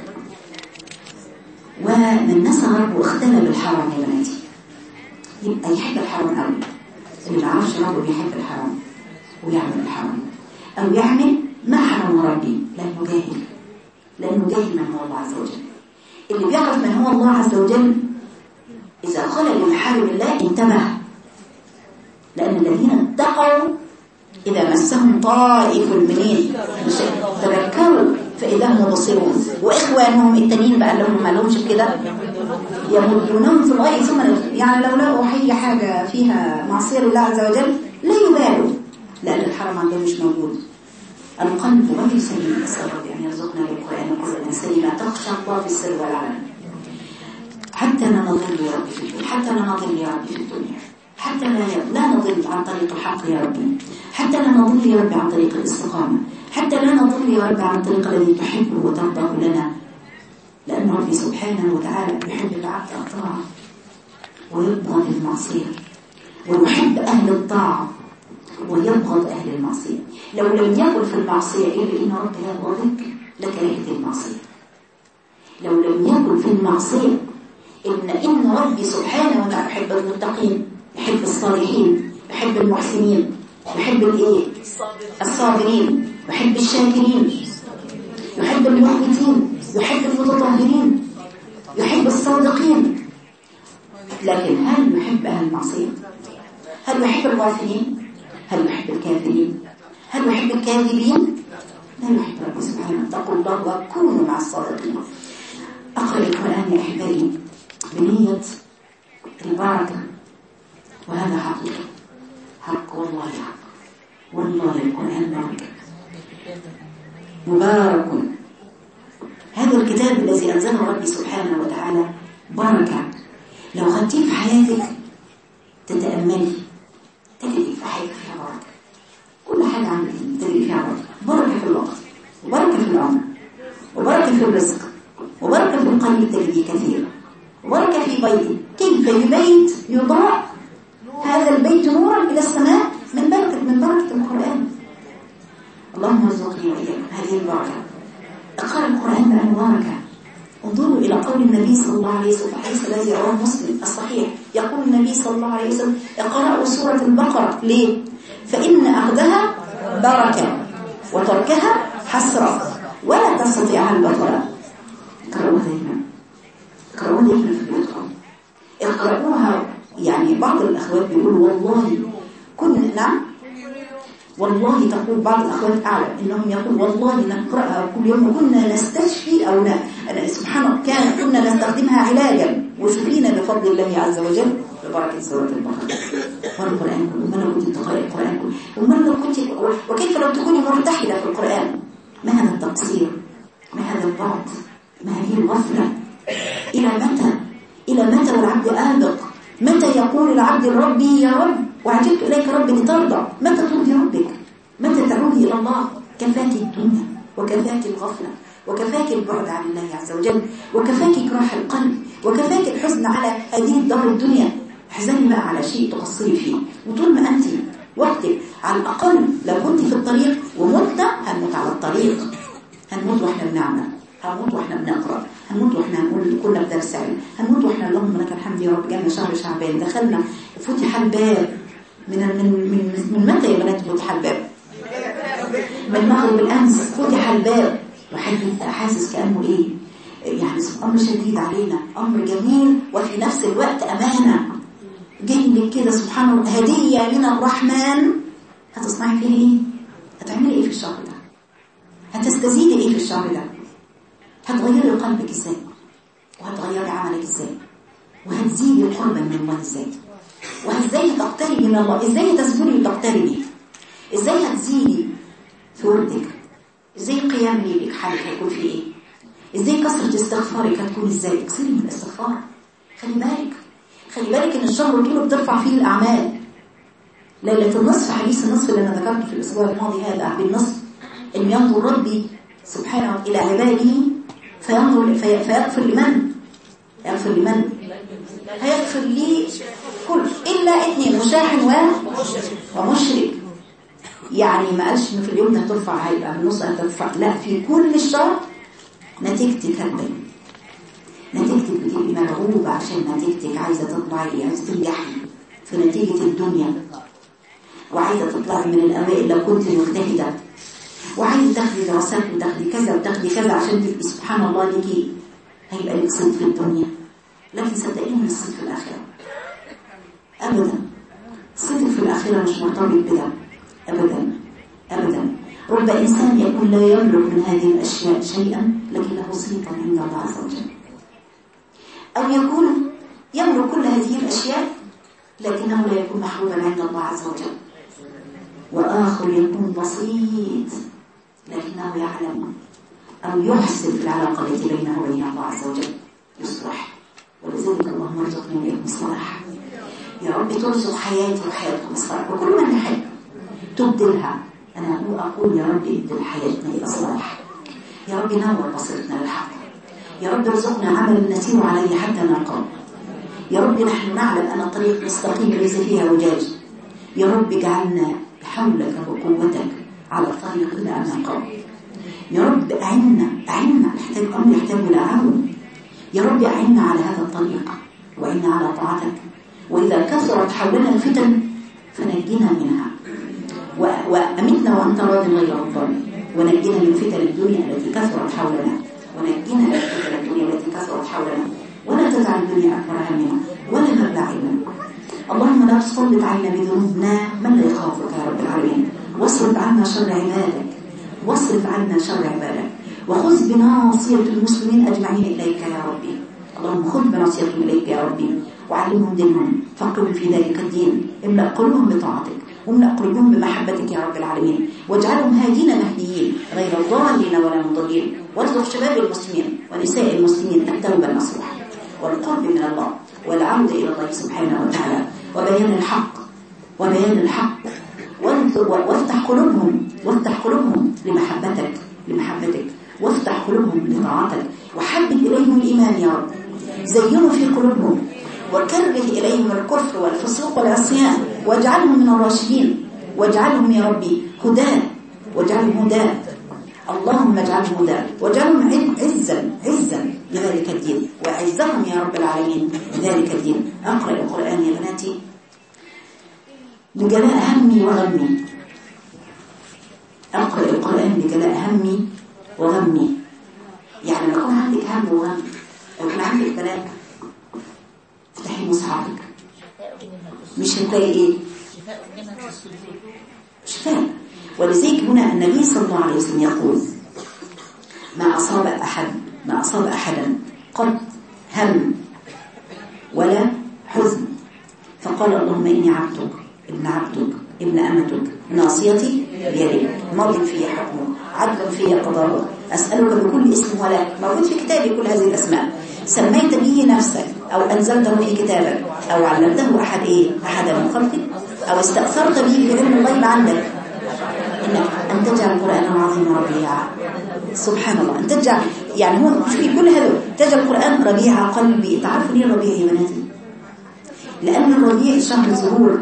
ومن نسى ربه واختل بالحرام يا بناتي يبقى يحب الحرام قوي. اللي ما يعرفش ربه بيحب الحرام ويعمل الحرام أو يعمل ما حرم ربي، لأنه جاهل، لأنه جاهل من هو الله عز وجل. اللي بيعرف من هو الله عز وجل إذا خلل بمحارم الله انتبه، لأن الذين اتقوا إذا مسهم طائف منين تذكروا فإذا هم مبصرون. وإخوانهم التانيين بقى لهم ما لهمش كده يمدونهم في الغي ثم يعني لو لقوا أي حاجة فيها معصية لله عز وجل لا يبالوا، لأن الحرم عندهم مش موجود. القلب غير سليم. السبب يعني يرزقنا بالقرآن قلوبا سليمة تخشى الله في السر والعلن. حتى لا نضل يا رب في الدنيا، حتى لا نضل يا رب في الدنيا، حتى لا لا نضل عن طريق الحق يا ربي، حتى لا نضل يا رب عن طريق الاستقامة، حتى لا نضل يا رب عن طريق الذي تحبه وترضاه لنا، لأن ربي سبحانه وتعالى يحب العبد الطاعة. ويبغض المعصية، ويحب أهل الطاعة ويبغض أهل المعصية. لو لم يكن في المعصية إلا إن ربك يبغضك لكرهت المعصية. لو لم يكن في المعصية إن إن ربي سبحانه وتعالى يحب المتقين، يحب الصالحين، يحب المحسنين، يحب الإيه؟ الصابرين، يحب الشاكرين، يحب المخبتين، يحب المتطهرين، يحب الصادقين. لكن هل يحب أهل المعصية؟ هل يحب الغافلين؟ هل يحب الكافرين؟ هل يحب الكاذبين؟ لا يحب ربي سبحانه. اتقوا الله وكونوا مع الصادقين. أقرأ القرآن يا أحبائي بنية البركة، وهذا حقيقي، حق والله حق، والله القرآن بركة مبارك. هذا الكتاب الذي أنزله ربي سبحانه وتعالى بركة. لو خدتيه في حياتك تتأملي تجدي في حياتك فيها بركة. كل حاجة عندك تجدي فيها بركة. بركة في الوقت، وبركة في العمر، وبركة في الرزق، وبركة في القلب تجدي كثير، وبركة في بيت. كيف ببيت يضاء هذا البيت نورا إلى السماء من بركة من بركة القرآن. اللهم ارزقني وإياكم هذه البركة. اقرأ القرآن بأنه بركة. انظروا إلى قول النبي صلى الله عليه وسلم في الحديث الذي رواه مسلم الصحيح، يقول النبي صلى الله عليه وسلم: اقرأوا سورة البقرة. ليه؟ فإن أخذها بركة وتركها حسرة ولا تستطيعها البطلة. اقرأوها دائما، اقرأوها دائما في بيوتكم، اقرأوها. يعني بعض الأخوات بيقولوا والله كنا نعم والله تقول بعض الأخوات أعلم إنهم يقول والله نقرأها كل يوم وكنا نستشفي أو ن... سبحان الله كان كنا نستخدمها علاجا وشفينا بفضل الله عز وجل ببركة سورة البقرة. والقرآن كله، ما لو كنت تقرأ القرآن كله، وما لو كنت، وكيف لو تكوني مرتحلة في القرآن؟ ما هذا التقصير؟ ما هذا البعد؟ ما هذه الغفلة؟ إلى متى؟ إلى متى والعبد آبق؟ متى يقول العبد ربي يا رب وعجبت إليك ربي لترضى؟ متى ترضي ربك؟ متى تعودي إلى الله؟ كفاك الدنيا وكفاك الغفلة وكفاك البعد عن الله عز وجل وكفاك جراح القلب وكفاك الحزن على هذه الدار الدنيا. احزني بقى على شيء تقصري فيه. وطول ما أنت وقتك على الأقل لو كنت في الطريق ومتنا، هنموت على الطريق، هنموت وإحنا بنعمل، هنموت واحنا بنقرأ، هنموت واحنا نقول كنا في درس علم، هنموت واحنا اللهم لك الحمد يا رب جانا شهر شعبان، دخلنا فتح الباب. من من من, من متى يا بنات فتح الباب؟ من مغرب الأمس فتح الباب. واحد حاسس كأنه ايه يعني أمر شديد علينا، أمر جميل وفي نفس الوقت أمانة جاي لك كده سبحان الله، هدية من الرحمن. هتصنعي فيها ايه؟ هتعملي ايه في الشهر ده؟ هتستزيدي ايه في الشهر ده؟ هتغيري قلبك ازاي؟ وهتغيري عملك ازاي؟ وهتزيدي قربا من الله ازاي؟ وازاي تقتربي من الله؟ ازاي تسجدي وتقتربي؟ ازاي هتزيدي في وردك؟ ازاي قيام ليلك حالك هيكون في ايه؟ ازاي كثرة استغفارك هتكون ازاي؟ اكثري من الاستغفار. خلي بالك خلي بالك ان الشهر كله بترفع فيه الاعمال. ليلة النصف، حديث النصف اللي انا ذكرته في الاسبوع الماضي هذا بالنصف، ان ينظر ربي سبحانه إلى عباده فينظر في فيغفر لمن؟ يغفر لمن؟ هيغفر لي كل إلا اثنين، مشاحن ومشرك. يعني ما قالش إنه في اليوم ده هترفع، هيبقى بالنص هترفع، لا، في كل الشهر نتيجتك هتبين. نتيجتك بتبقي مرغوبة عشان نتيجتك عايزة تطلعي، عايزة تنجحي في نتيجة الدنيا، وعايزة تطلعي من الأوائل لو كنت مجتهدة، وعايز تاخدي دراسات وتاخدي كذا وتاخدي كذا عشان تبقي سبحان الله ليكي هيبقى لك صدق في الدنيا. لكن صدقيني من الصدق في الآخرة أبدا. الصدق في الآخرة مش مرتبط بده أبدا أبدا. رب إنسان يكون لا يملك من هذه الأشياء شيئا لكنه صيتا عند الله عز وجل، أو يكون يملك كل هذه الأشياء لكنه لا يكون محبوبا عند الله عز وجل، وآخر يكون بسيط لكنه يعلم أو يحسن في العلاقة التي بينه وبين الله عز وجل يصلح. ولذلك اللهم ارزقنا وإياكم الصلاح يا رب. ترزق حياتي وحياتكم الصلاح، وكل من نحب تبدلها. أنا أقول يا رب ابدل حياتنا إلى الصلاح، يا رب نور بصيرتنا للحق، يا رب ارزقنا عمل نسير عليه حتى نلقاه، يا رب نحن نعلم أن الطريق مستقيم ليس فيها وجاج. يا رب اجعلنا بحولك وقوتك على الطريق إلى أن نلقاك. يا رب أعنا أعنا نحتاج أمر يحتاج إلى عون. يا رب أعنا على هذا الطريق وإنا على طاعتك. وإذا كثرت حولنا الفتن فنجينا منها، وأمتنا وأنت راض غير غضبان، ونجينا من فتن الدنيا التي كثرت حولنا، ونجينا من فتن الدنيا التي كثرت حولنا، ولا تجعل الدنيا أكبر همنا ولا مبلغ علمنا. اللهم لا تسلط عنا بذنوبنا من لا يخافك يا رب العالمين، واصرف عنا شر عبادك، واصرف عنا شر عبادك، وخذ بناصية المسلمين أجمعين إليك يا ربي. اللهم خذ بناصيتهم إليك يا ربي، وعلمهم دينهم، فقهم في ذلك الدين، املأ قلوبهم بطاعتك، واملأ قلوبهم بمحبتك يا رب العالمين، واجعلهم هادين مهديين غير ضالين ولا مضلين. وارزق شباب المسلمين ونساء المسلمين التوبة النصوح والقرب من الله والعودة إلى الله سبحانه وتعالى، وبيان الحق وبيان الحق وافتح قلوبهم وافتح قلوبهم لمحبتك لمحبتك وافتح قلوبهم لطاعتك، وحبب إليهم الإيمان يا رب، زينوا في قلوبهم، وكره إليهم الكفر والفسوق والعصيان، واجعلهم من الراشدين، واجعلهم يا ربي هداة، واجعلهم هداة. اللهم اجعلهم هداة، واجعلهم عزا عزا لذلك الدين، وعزهم يا رب العالمين لذلك الدين. أقرأ القرآن يا بناتي لجلاء همي وغمي، أقرأ القرآن لجلاء همي وغمي. يعني لما يكون عندك هم وغم أو يكون عندك بلاء، افتحي مصحفك، مش هتلاقي ايه؟ شفاء. ولذلك هنا النبي صلى الله عليه وسلم يقول ما أصاب أحد ما أصاب أحدا قد هم ولا حزن فقال اللهم إني عبدك ابن عبدك ابن أمتك ناصيتي بيدك ماض في حكمك عدل في قضاءك أسألك بكل اسم ولك، موجود في كتابي كل هذه الأسماء، سميت به نفسك أو أنزلته في كتابك أو علمته أحد إيه أحدا من خلقك أو استأثرت به في علم الغيب عندك إنك أن تجعل القرآن العظيم ربيعا. سبحان الله، أن تجعل يعني هو في كل هذا تجعل القرآن ربيع قلبي. تعرفوا ليه الربيع يا بناتي؟ لأن الربيع شهر الزهور،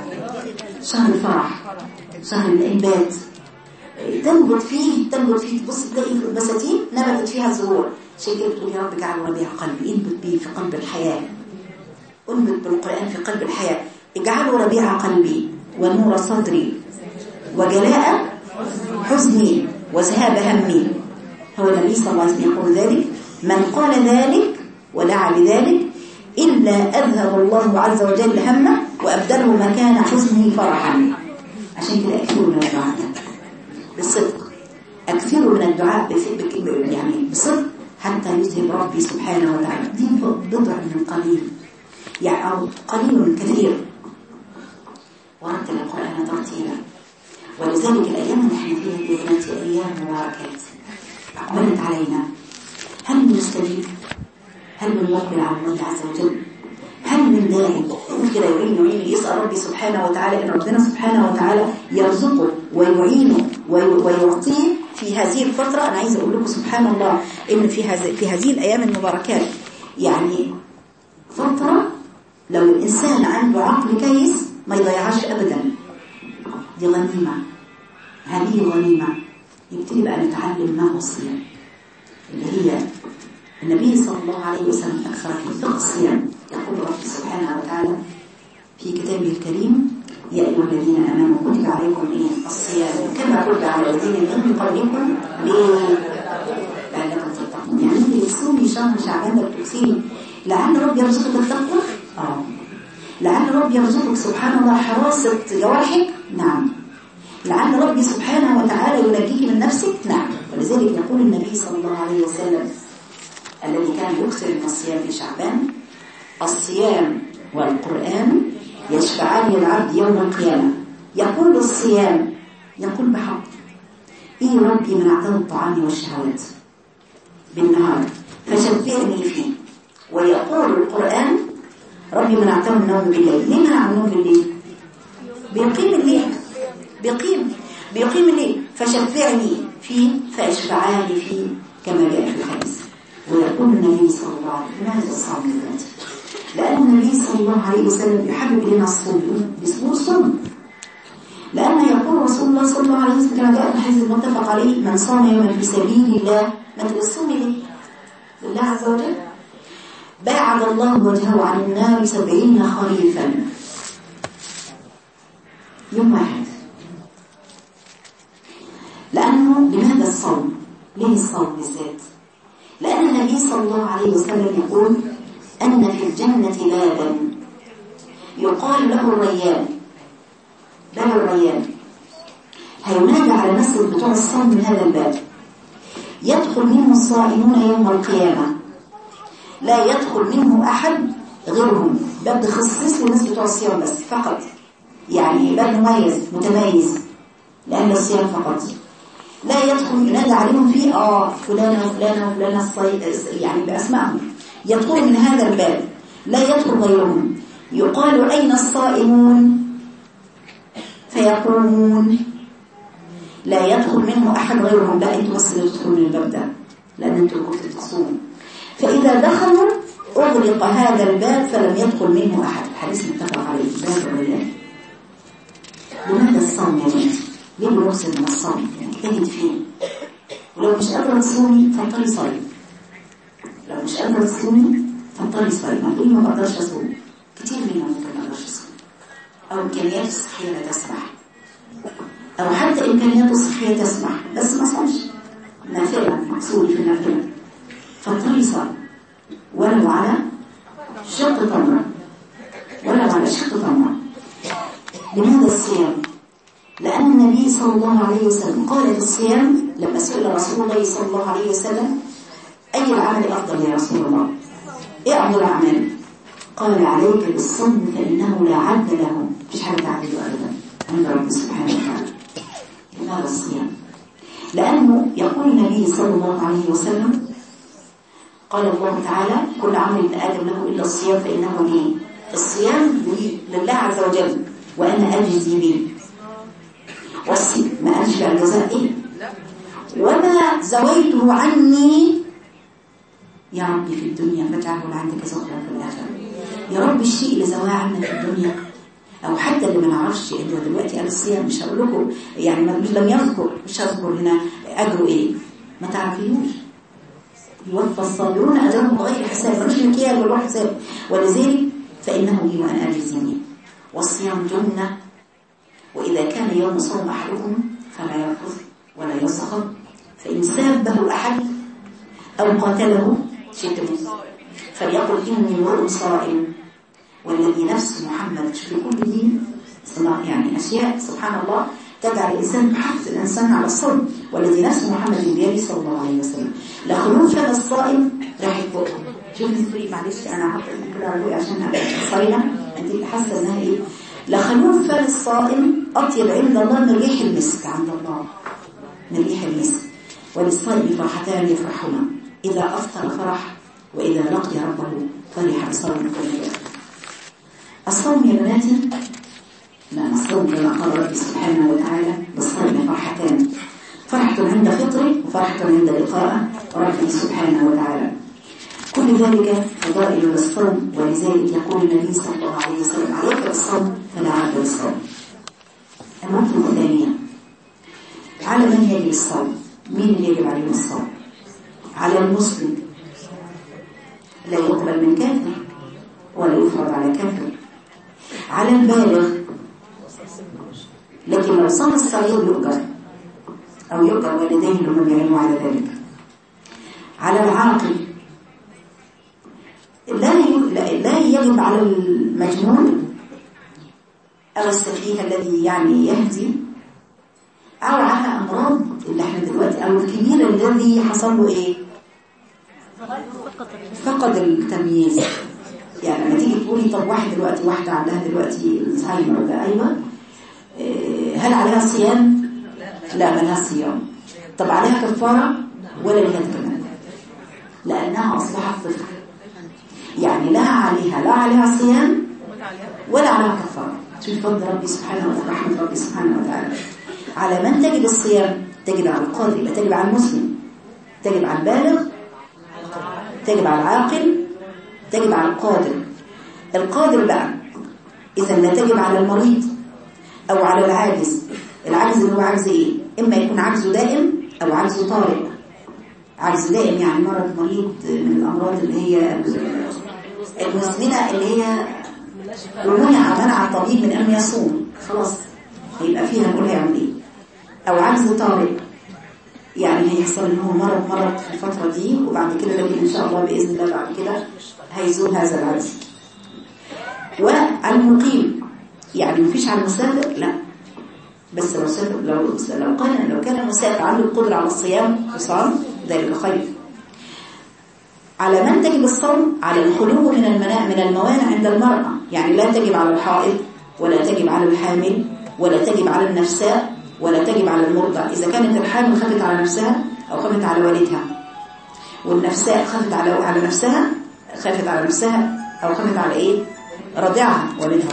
شهر الفرح، شهر الإنبات، تنبت فيه تنبت فيه تبص تلاقي البساتين نبتت فيها الزهور. شيء تقول يا رب اجعل ربيع قلبي، انبت به في قلب الحياة، انبت بالقرآن في قلب الحياة، اجعله ربيع قلبي ونور صدري وجلاء حزني وذهاب همي. هو النبي صلى الله عليه وسلم يقول ذلك من قال ذلك ودعا بذلك إلا أذهب الله عز وجل همه وأبدله مكان حزنه فرحا. عشان كده أكثر من الدعاء بالصدق، أكثر من الدعاء يعني بصدق حتى يذهب ربي سبحانه وتعالى. دي بضع من قليل يعني أو قليل من كثير. ورتل القرآن ترتيلا. ولذلك الأيام اللي احنا فيها دي كانت أيام مباركات أقبلت علينا. هل من نستجيب؟ هل من نقبل على الله عز وجل؟ هل من داعي يقول كده يعين يعين يسأل ربي سبحانه وتعالى إن ربنا سبحانه وتعالى يرزقه ويعينه ويعطيه في هذه الفترة؟ أنا عايزة أقول لكم سبحان الله إن في هذه في هذه الأيام المباركات يعني فترة لو الإنسان عنده عقل كويس ما يضيعهاش أبدا. دي غنيمة، هذه غنيمة. يبتدي بقى نتعلم ما هو الصيام اللي هي النبي صلى الله عليه وسلم أكثر في فقه الصيام. يقول رب سبحانه وتعالى في كتابه الكريم يا أيها الذين آمنوا كتب عليكم إيه الصيام كما كتب على الذين من قبلكم لعلكم تتقون. يعني أنت تصومي شهر شعبان بالتكسير لعل رب يرزقك التقوى. آه لعل رب يرزقك سبحان الله حراسة جوارحك. نعم. لعل ربي سبحانه وتعالى ينجيك من نفسك. نعم. ولذلك يقول النبي صلى الله عليه وسلم الذي كان يكثر من الصيام في شعبان الصيام والقرآن يشفعان للعبد يوم القيامة. يقول الصيام يقول بحق إيه ربي منعته الطعام والشهوات بالنهار فشفعني فيه. ويقول القرآن ربي منعته النوم بالليل. ليه منع النوم بالليل؟ بيقيم الليل بيقيم بيقيم الليل فشفعني فيه فأشفعاني فيه كما جاء في الحديث. ويقول النبي صلى الله عليه وسلم ماذا الصوم دلوقتي؟ لأن النبي صلى الله عليه وسلم يحبب إلينا الصوم باسمه الصوم، لأن يقول رسول الله صلى الله عليه وسلم كما جاء في الحديث المتفق عليه: من صام يوما في سبيل الله، مثل الصوم لله عز وجل، باعد الله وجهه عن النار سبعين خريفا. يوم واحد. لأنه لماذا الصوم؟ ليه الصوم بالذات؟ لأن النبي صلى الله عليه وسلم يقول أن في الجنة بابا يقال له الريان، باب الريان، هينادى على الناس بتوع الصوم من هذا الباب، يدخل منه الصائمون يوم القيامة، لا يدخل منه أحد غيرهم، باب خصيص للناس بتوع الصيام بس فقط، يعني باب مميز متميز لأن الصيام فقط، لا يدخل ينادى عليهم فيه اه فلانة وفلانة وفلانة الصي... يعني بأسمائهم، يدخل من هذا الباب لا يدخل غيرهم. يقال أين الصائمون؟ فيقومون، لا يدخل منه أحد غيرهم، لا أنتم بس اللي تدخلوا من الباب ده لأن أنتم كنتوا تصوموا. فإذا دخلوا أغلق هذا الباب فلم يدخل منه أحد. الحديث متفق عليه، باب الريان. لماذا الصوم يا بنتي؟ ليه بنقصد من الصوم؟ اجتهد فيه، ولو مش قادرة تصومي فانطلي صيام، لو مش قادرة تصومي فانطلي صيام. ما تقولي ما بقدرش أصوم، كتير منا ممكن ما يقدرش يصوم، أو إمكانياته الصحية لا تسمح، أو حتى إمكانياته الصحية تسمح بس ما صامش نافلة، مقصودي في النافلة، فانطلي صيام ولو على شق تمرة، ولو على شق تمرة. لماذا الصيام؟ لأن النبي صلى الله عليه وسلم قال في الصيام لما سئل رسول الله صلى الله عليه وسلم: أي العمل أفضل يا رسول الله؟ إيه أفضل الأعمال؟ قال: عليك بالصوم فإنه لا عد له، مفيش حاجة تعدله أبدا عند رب سبحانه وتعالى. لماذا الصيام؟ لأنه يقول النبي صلى الله عليه وسلم: قال الله تعالى: كل عمل ابن آدم له إلا الصيام فإنه لي. الصيام لله عز وجل وأنا أجزي به، والصيام ما أجزي عن جزاء إيه؟ وما زويته عني يا ربي في الدنيا فاجعله عندك ذكرى في الآخرة. يا رب الشيء اللي زواه عنك في الدنيا، أو حتى اللي ما نعرفش إنه دلوقتي قال الصيام، مش هقول لكم يعني لم يذكر، مش هذكر هنا أجره إيه، ما تعرفيهوش. يوفى الصابرون أجرهم بغير حساب، مش مكيال ولا حساب. ولذلك فإنه لي وأنا أجزي به. والصيام جنة، وإذا كان يوم صوم أحدكم فلا يرفث ولا يسخط، فإن سابه أحد أو قاتله شتمه فليقل إني امرؤ صائم والذي نفس محمد. في كل دين يعني أشياء سبحان الله تجعل الإنسان تحفز الإنسان على الصوم. والذي نفس محمد بيده صلى الله عليه وسلم لخلوف فم الصائم راح يفوق. شوف الفريق، معلش أنا هحط كده على عشان صايمة أنت حاسة إنها إيه. لخلوف فم الصائم أطيب عند الله من ريح المسك، عند الله من ريح المسك. وللصائم فرحتان يفرحهما، إذا أفطر فرح وإذا لقي ربه فرح بصوم كله. الصوم يا بناتي، لا الصوم كما قال ربي سبحانه وتعالى: بالصوم فرحتان، فرحة عند فطره وفرحة عند لقاء ربي سبحانه وتعالى. كل ذلك فضائل للصوم. ولذلك يقول النبي صلى الله عليه وسلم: عليك بالصوم فلا عد بالصوم. النقطة الثانية: على من يجب الصوم؟ مين اللي يجب عليه الصوم؟ على المسلم، لا يقبل من كافر ولا يفرض على كافر. على البالغ، لكن لو صام الصغير يؤجر أو يؤجر والديه لما بيعينوا على ذلك. على العاقل، لا يجب على المجنون أو السفيه الذي يعني يهدي، أو على أمراض اللي احنا دلوقتي، أو الكبير الذي حصل له إيه؟ فقد التمييز. يعني لما تيجي تقولي طب واحد دلوقتي واحدة عندها دلوقتي الزهايمر ده، أيوة، هل عليها صيام؟ لا ما لها صيام. طب عليها كفارة؟ ولا لها كمان، لأنها أصبحت طفل. يعني لا عليها لا عليها صيام ولا عليها كفارة. شوف فضل ربي سبحانه وتعالى، رحمة ربي سبحانه وتعالى. على من تجب الصيام؟ تجب على القادر، يبقى تجب على المسلم، تجب على البالغ، تجب على العاقل، تجب على القادر. القادر بقى إذا لا تجب على المريض أو على العاجز. العجز اللي هو عجز إيه؟ إما يكون عجزه دائم أو عجزه طارئ. عجز دائم يعني مرض مريض من الأمراض اللي هي المزمنة اللي هي ومنع منع الطبيب من أن يصوم، خلاص هيبقى فيها نقول هيعمل إيه. أو عجز طارئ يعني هيحصل إن هو مرض مرض في الفترة دي وبعد كده لكن إن شاء الله بإذن الله بعد كده هيزول هذا العجز. والمقيم يعني مفيش على المسافر لا، بس لو سافر لو لو كان لو كان المسافر عنده القدرة على الصيام وصام ذلك خير. على من تجب الصوم؟ على الخلو من المناع من الموانع عند المرأة، يعني لا تجب على الحائض ولا تجب على الحامل ولا تجب على النفساء ولا تجب على المرضع. إذا كانت الحامل خافت على نفسها أو خافت على والدها، والنفساء خافت على على نفسها خافت على نفسها أو خافت على إيه؟ رضعها والدها.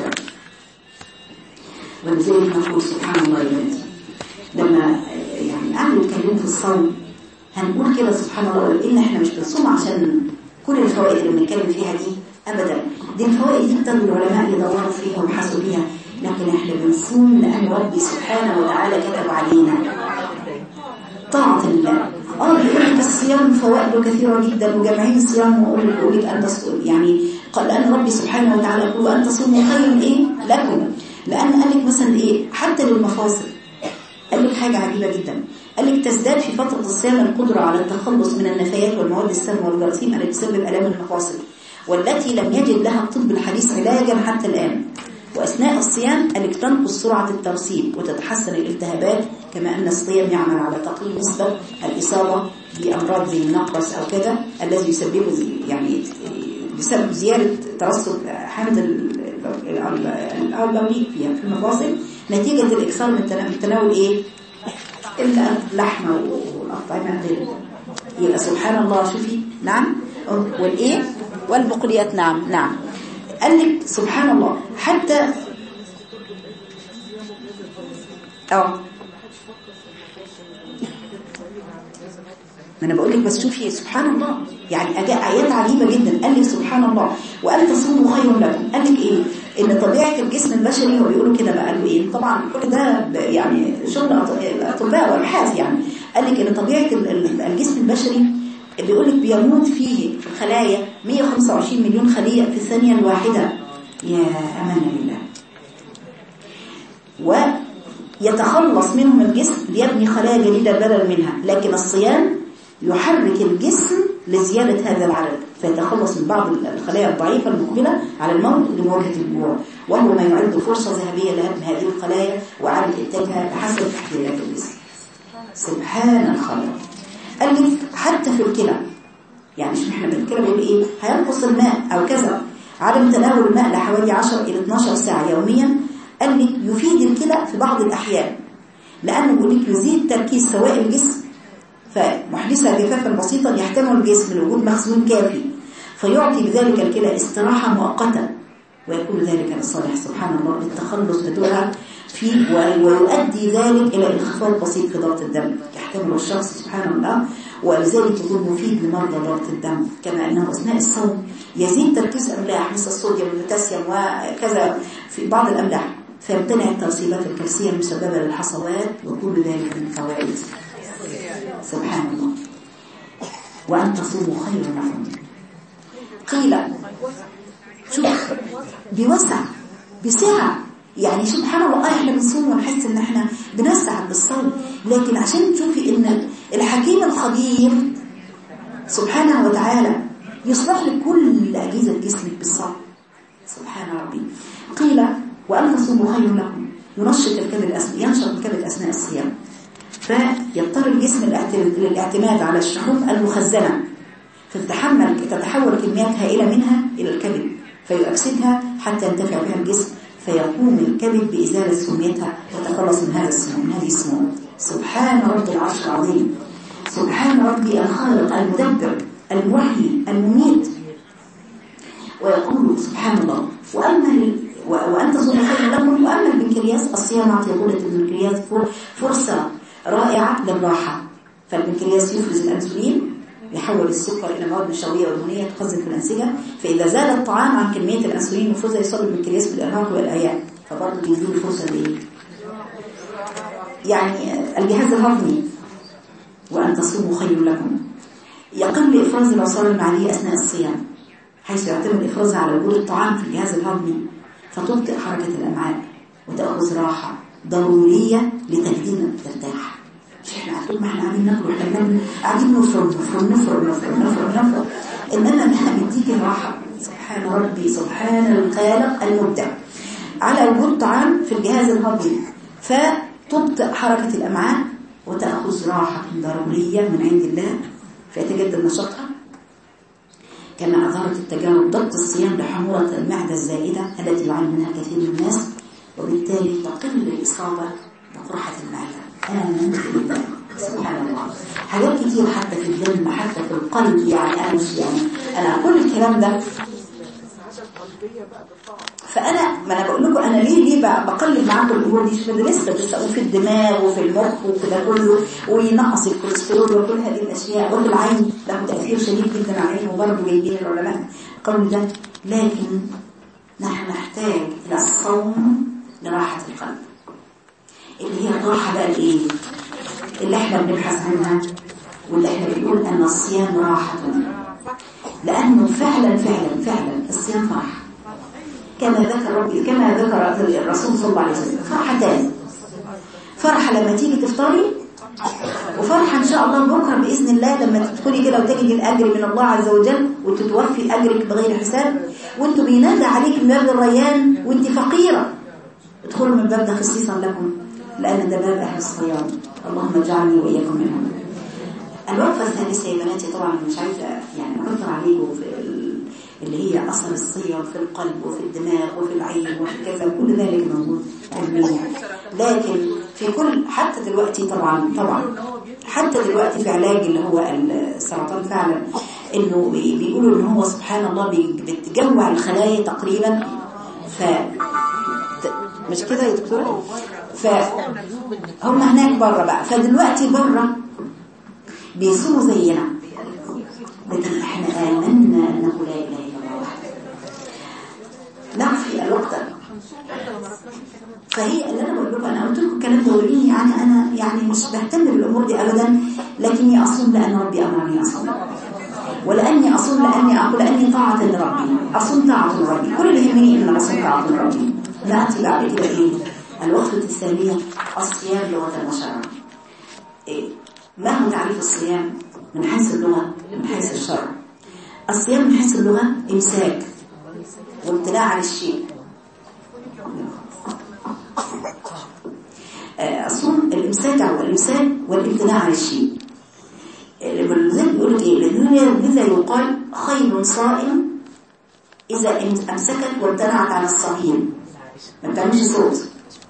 ولذلك نقول سبحان الله يا بنتي لما يعني قعدوا يتكلموا في الصوم هنقول كده سبحان الله إن إحنا مش بنصوم عشان كل الفوائد اللي بنتكلم فيها دي أبدا، دي الفوائد دي ابتدوا العلماء يدوروا فيها ويبحثوا فيها، لكن إحنا بنصوم لأن ربي سبحانه وتعالى كتب علينا طاعة الله. اه بيقول بس الصيام فوائده كثيرة جدا وجمعين الصيام وأقول لك أن تصوم، يعني قال لأن ربي سبحانه وتعالى يقول أن تصوموا خير إيه لكم، لأن قال لك مثلا إيه حتى للمفاصل قال لك حاجة عجيبة جدا، قال لك تزداد في فترة الصيام القدرة على التخلص من النفايات والمواد السامة والجراثيم التي تسبب آلام المفاصل والتي لم يجد لها الطب الحديث علاجا حتى الآن. وأثناء الصيام قال لك تنقص سرعة الترسيب وتتحسن الالتهابات، كما أن الصيام يعمل على تقليل نسبة الإصابة بأمراض زي النقرس أو كذا الذي يسبب يعني بسبب زيادة ترسب حامض البوليك فيها في المفاصل نتيجة الإكثار من تناول إيه اللحمة والأطعمة غير. يبقى سبحان الله شوفي نعم والإيه والبقوليات نعم نعم قال لك سبحان الله حتى اه ما انا بقول لك بس شوفي سبحان الله يعني اجاء ايات عجيبه جدا. قال لك سبحان الله وان تصوموا خير لكم. قال لك ايه ان طبيعه الجسم البشري هو بيقولوا كده بقى قالوا ايه طبعا كل ده يعني شغل الاطباء والابحاث يعني. قال لك ان طبيعه الجسم البشري بيقول لك بيموت فيه في الخلايا مئة وخمسة وعشرين مليون خليه في الثانيه الواحده، يا امان بالله، ويتخلص منهم الجسم ليبني خلايا جديده بدلا منها. لكن الصيام يحرك الجسم لزيادة هذا العدد فيتخلص من بعض الخلايا الضعيفة المقبلة على الموت لمواجهة الجوع، وهو ما يعد فرصة ذهبية لهدم هذه الخلايا وإعادة إنتاجها بحسب احتياجات الجسم. سبحان الخالق. قال لي حتى في الكلى يعني شو احنا بالكلى بيقول ايه هينقص الماء او كذا، عدم تناول الماء لحوالي عشرة إلى اثناشر ساعة يوميا قال لي يفيد الكلى في بعض الأحيان، لأنه بيقول لك يزيد تركيز سوائل الجسم فمحدثة جفافا بسيطا يحتمل الجسم لوجود مخزون كافي فيعطي بذلك الكلى استراحة مؤقتة، ويكون ذلك للصالح سبحان الله للتخلص بدورها فيه، ويؤدي ذلك إلى انخفاض بسيط في ضغط الدم يحتمل الشخص سبحان الله، ولذلك يكون مفيد لمرضى ضغط الدم. كما أنه أثناء الصوم يزيد تركيز أملاح مثل الصوديوم والبوتاسيوم وكذا في بعض الأملاح فيمتنع الترسيبات الكالسية المسببة للحصوات، وكل ذلك من فوائد سبحان الله. وأن تصوموا خير لكم. قيل شوف بيوسع بسعة يعني سبحان الله احنا بنصوم ونحس ان احنا بنسعد بالصوم، لكن عشان تشوفي ان الحكيم الخبير سبحانه وتعالى يصلح لك كل أجهزة جسمك بالصوم سبحان ربي. قيل وأن تصوموا خير لكم ينشط الكبد ينشط الكبد أثناء الصيام فيضطر الجسم للاعتماد على الشحوم المخزنة فتتحمل تتحول كميات هائلة منها إلى الكبد فيؤكسدها حتى ينتفع بها الجسم فيقوم الكبد بإزالة سميتها وتخلص من هذا السموم من هذه السموم. سبحان رب العرش العظيم. سبحان ربي الخالق المدبر المحيي المميت. ويقول سبحان الله وأما وأن تصوموا خير لكم. وأما البنكرياس الصيام يعطي غدة البنكرياس فرصة رائعة للراحة، فالبنكرياس يفرز الأنسولين يحول السكر إلى مواد نشوية ودهنية تخزن في الأنسجة، فإذا زاد الطعام عن كمية الأنسولين نفوذها يصاب بالبنكرياس بالإرهاق والآيات، فبرضه بيزيد الفرصة دي. يعني الجهاز الهضمي وأن تصوموا خير لكم. يقل إفراز العصارة المعدية أثناء الصيام، حيث يعتمد إفرازها على وجود الطعام في الجهاز الهضمي، فتبطئ حركة الأمعاء وتأخذ راحة ضرورية لتجديد ترتاح. مش احنا قاعدين ما احنا قاعدين ناكل، احنا قاعدين نفرم نفرم نفرم نفرم نفرم نفرم انما احنا بنديك الراحة. سبحان ربي سبحان الخالق المبدع. على وجود طعام في الجهاز الهضمي فتبطئ حركة الأمعاء وتأخذ راحة ضرورية من عند الله فيتجدد نشاطها. كما أظهرت التجارب ضبط الصيام لحموضة المعدة الزائدة التي يعاني منها كثير من الناس، وبالتالي تقل الإصابة بقرحة المعدة. آمنت بالله سبحان الله. حاجات كتير حتى في الدم حتى في القلب، يعني أنا مش يعني أنا كل الكلام ده. فأنا ما أنا بقول لكم أنا ليه ليه بقلب معاكم الأمور دي، شوفوا لسه بتسألوا في الدماغ وفي المخ وكده كله، وينقص الكوليسترول وكل هذه الأشياء، وفي العين له تأثير شديد جدا عليه، وبرضه جايبين العلماء قالوا ده. لكن نحن نحتاج إلى الصوم لراحة القلب، اللي هي الراحة بقى الإيه اللي احنا بنبحث عنها، واللي احنا بنقول أن الصيام راحة، لأنه فعلا فعلا فعلا الصيام فرح. كما ذكر ربي كما ذكر الرسول صلى الله عليه وسلم فرحتان، فرحة لما تيجي تفطري، وفرحة إن شاء الله بكرة بإذن الله لما تدخلي كده وتجدي الأجر من الله عز وجل وتتوفي أجرك بغير حساب، وانتوا بينادى عليك من باب الريان وانت فقيرة، ادخلوا من باب ده خصيصا لكم، لأن ده باب أهل الصيام. اللهم اجعلني وإياكم منهم. الوقفة الثالثة يا بناتي طبعا مش عايزة يعني أكثر عليكم في اللي هي أثر الصيام في القلب وفي الدماغ وفي العين وفي كذا، كل ذلك موجود علميا. لكن في كل حتى دلوقتي طبعا طبعا حتى دلوقتي في علاج اللي هو السرطان فعلا إنه بيقولوا إن هو سبحان الله بتجمع الخلايا تقريبا، ف مش كده يا دكتورة؟ فهم هناك بره بقى، فدلوقتي بره بيصوموا زينا، لكن احنا آمنا أنه لا إله إلا الله وحده. نعفي الوقت. فهي اللي أنا بقول لكم، أنا قلت لكم الكلام ده وليه يعني أنا يعني مش بهتم بالأمور دي أبدا، لكني أصوم لأن ربي أمرني أصوم، ولأني أصوم لأني أقول لأني طاعة لربي، أصوم طاعة لربي، كل اللي يهمني إن أنا أصوم طاعة لربي. نأتي بعد كده إيه؟ الوقفة الثانية الصيام لغة وشرعا. إيه؟ ما هو تعريف الصيام من حيث اللغة من حيث الشرع؟ الصيام من حيث اللغة إمساك وامتناع عن الشيء. الصوم الإمساك أو الإمساك والامتناع عن الشيء. لذلك بيقول إيه؟ لذا يقال خير صائم إذا أمسكت وامتنعت عن الصهيل. ما بتعملش صوت.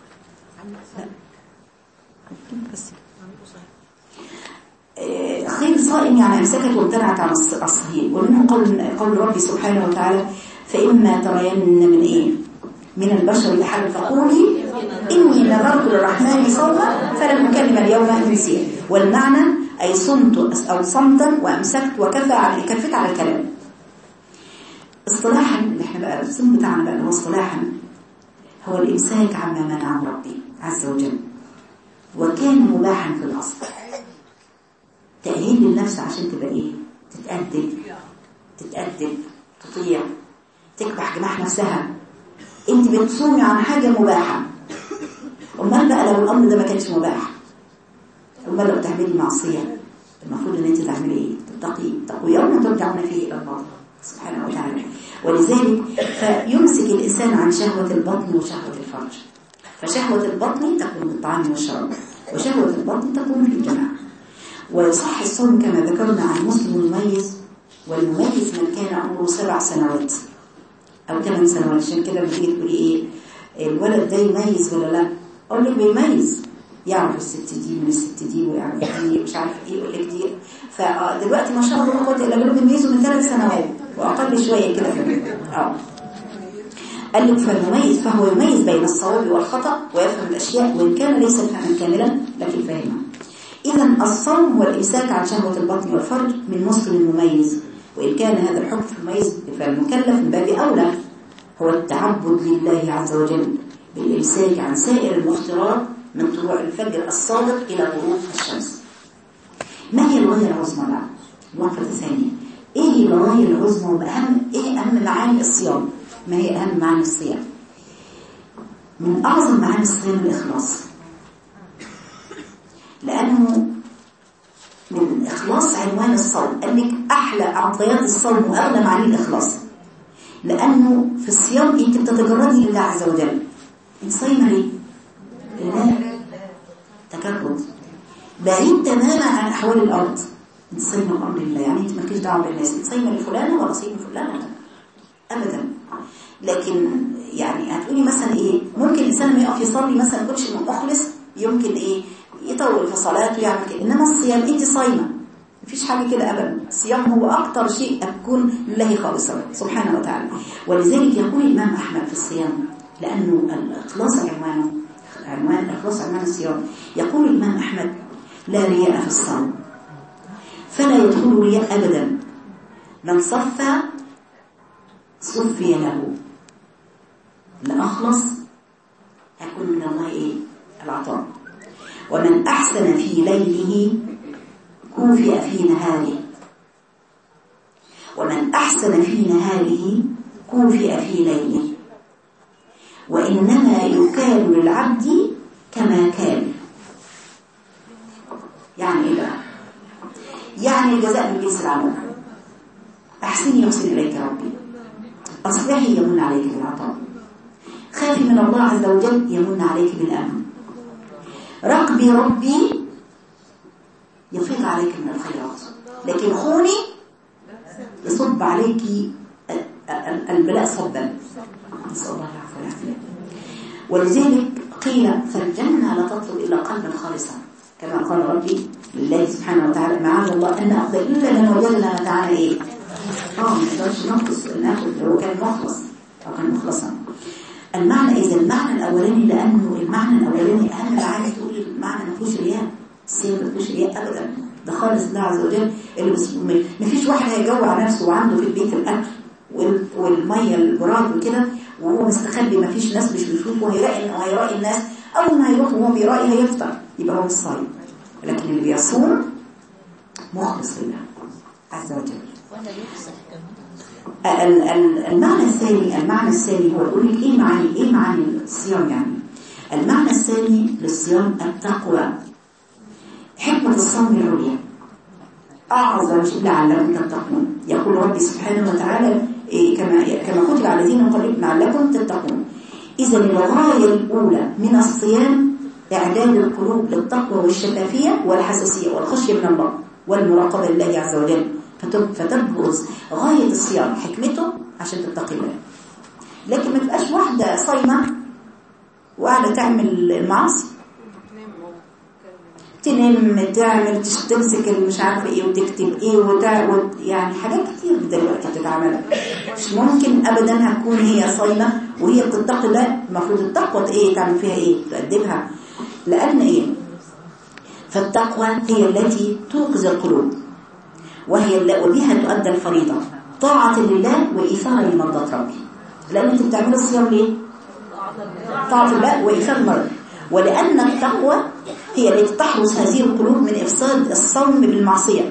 خير صائم يعني أمسكت وامتنعت عن الصهيل. ومنه قول قول ربي سبحانه وتعالى فإما ترين من إيه من البشر أحد فقولي إني نذرت للرحمن صوما فلن أكلم اليوم إنسيا. والمعنى أي صمت أو صمتا وأمسكت وكفى على كفت على الكلام. اصطلاحا اللي احنا بقى الصوم بتاعنا بقى هو اصطلاحا هو الإمساك عما منعه ربي عز وجل وكان مباحا في الأصل. تأهيل للنفس عشان تبقى إيه تتأدب تتأدب تطيع تكبح جماح نفسها. انت بتصومي عن حاجة مباحة، امال بقى لو الأمر ده ما كانش مباح، امال لو تعملي معصية المفروض ان انت تعملي ايه تتقي تقوي يوم ترجعون فيه الى الله سبحانه وتعالى. ولذلك فيمسك الإنسان عن شهوة البطن وشهوة الفرج. فشهوة البطن تكون بالطعام والشراب، وشهوة البطن تكون بالجماع. ويصح الصوم كما ذكرنا عن مسلم المميز، والمميز من كان عمره سبع سنوات أو ثمان سنوات. عشان كده بتيجي تقولي إيه الولد ده يميز ولا لا؟ أقول لك بيميز، يعرف الست دي من الست دي ويعرف دي مش عارف إيه يقول لك دي. فدلوقتي ما شاء الله لا قوة إلا بالله بيميزوا من ثلاث سنوات وأقل شوية كده. أه قال لك فالمميز فهو يميز بين الصواب والخطأ ويفهم الأشياء وإن كان ليس فهما كاملا لكن فاهما. إذا إذن الصوم والإمساك عن شهوة البطن والفرج من مسلم مميز، وإن كان هذا الحكم في المميز فالمكلف من باب أولى هو التعبد لله عز وجل بالإمساك عن سائر المفطرات من طلوع الفجر الصادق إلى غروب الشمس. ما هي الغاية العظمى بقى؟ الوقفة الثانية، إيه هي الغاية العظمى وأهم إيه أهم معاني الصيام؟ ما هي أهم معاني الصيام؟ من أعظم معاني الصيام الإخلاص، لأنه من إخلاص عنوان الصوم. قال لك أحلى عطيات الصوم وأغلى معاني الإخلاص، لأنه في الصيام أنت بتتجردي لله عز وجل. أنت صايمة ليه؟ لله، تجرد بعيد تماما عن أحوال الأرض. أنت صايمة الأمر لله، يعني أنت مالكيش دعوة بالناس، أنت صايمة لفلانة ولا صايمة فلانة أبدا. لكن يعني هتقولي مثلا إيه، ممكن الإنسان ما يقف يصلي مثلا ما يكونش مخلص، يمكن إيه يطول في صلاته ويعمل كده، إنما الصيام أنت صايمة مفيش حاجة كده أبدا. الصيام هو أكتر شيء أكون لله خالصا سبحانه وتعالى. ولذلك يقول الإمام أحمد في الصيام، لأنه الإخلاص عنوانه عنوان الإخلاص عنوان الصيام. يقول الإمام أحمد: لا رياء في الصوم، فلا يدخل رياء أبدا، من صفى صفي له. لأخلص أكون من الله إيه؟ العطاء. ومن أحسن في ليله كوفئ في نهاره، ومن أحسن في نهاره كوفئ في ليله، وإنما يكال للعبد كما كان. يعني إيه بقى؟ يعني الجزاء من جنس العمل. أحسني يحسن إليك ربي، أصلحي يمن عليك بالعطاء، خافي من الله عز وجل يمن عليك بالأمن، رقبي ربي يفيض عليك من الخيرات، لكن خوني يصب عليك البلاء صبا، نسأل الله العفو والعافية. ولذلك قيل: فالجنة لا تطلب إلا قلبا خالصا، كما قال ربي لله سبحانه وتعالى: معاذ الله أن نأخذ إلا من وجدنا تعالى إيه؟ آه ما نقدرش نقص ناخد لو كان مخلص أو كان مخلصا. المعنى إذا المعنى الأولاني، لأنه المعنى الأولاني أهم معاني. تقول المعنى ما فيهوش رياء، الصيام ما فيهوش رياء أبدا، ده خالص الله عز وجل. اللي ما فيش واحد هيجوع نفسه وعنده في البيت الأكل والمية البراد وكده وهو مستخبي، ما فيش ناس مش بيشوفه وهيراقي وهيراقي الناس، أول ما يروح وهو بيراقي هيفطر، يبقى هو مش صايم. لكن اللي بيصوم مخلص لله عز وجل. المعنى الثاني المعنى الثاني هو يقول لك ايه معاني ايه معاني الصيام. يعني المعنى الثاني للصيام التقوى، حكمة الصوم العليا، أعظم شيء لعلكم تتقون. يقول ربي سبحانه وتعالى إيه كما كما كتب على الذين قبلكم لعلكم تتقون. إذا الغاية الأولى من الصيام إعداد القلوب للتقوى والشفافية والحساسية والخشية من الله والمراقبة لله عز وجل، فتبرز غاية الصيام حكمته عشان تتقي الله. لكن ما تبقاش واحدة صايمة وقاعدة تعمل المعاصي، تنام تعمل تمسك مش عارفة ايه وتكتب ايه وتعود، يعني حاجات كتير دلوقتي بتتعمل. مش ممكن ابدا هتكون هي صايمة وهي بتتقي الله. المفروض التقوى ايه تعمل فيها ايه؟ تقدمها. لأن ايه؟ فالتقوى هي التي توقظ القلوب، وهي وبها تؤدى الفريضة طاعة لله وإيثار لمرضات ربي. لأن انت بتعمل الصيام ليه؟ طاعة لله وإيثار المرض. ولأن التقوى هي التي تحرس هذه القلوب من إفساد الصوم بالمعصية.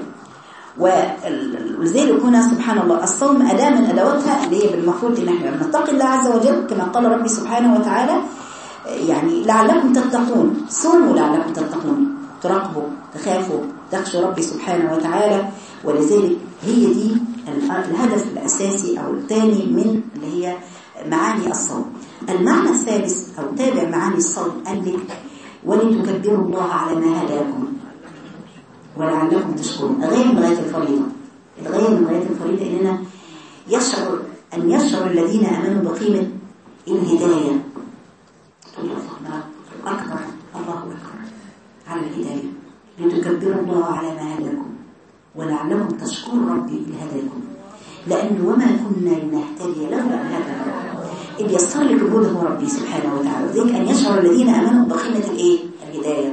ولذلك هنا سبحان الله الصوم أداة من أدواتها اللي هي بالمفروض إن احنا نتقي الله عز وجل كما قال ربي سبحانه وتعالى، يعني لعلكم تتقون. صوموا لعلكم تتقون، تراقبوا تخافوا تخشوا ربي سبحانه وتعالى. ولذلك هي دي الهدف الأساسي أو الثاني من اللي هي معاني الصوم. المعنى الثالث أو تابع معاني الصوم قال لك: ولتكبروا الله على ما هداكم ولعلكم تشكرون. غير من غاية الفريضة، الغاية من غاية الفريضة إننا يشعر أن يشعر الذين آمنوا بقيمة الهداية. تقول الله أكبر الله أكبر على الهداية، لتكبروا الله على ما هداكم ولعلكم تشكروا ربي بهداكم، لأنه وما كنا لنهتدي لولا أن هدانا إذ يسر لك الهدى هو ربي سبحانه وتعالى. ذلك أن يشعر الذين آمنوا بقيمة الإيه؟ الهداية، أن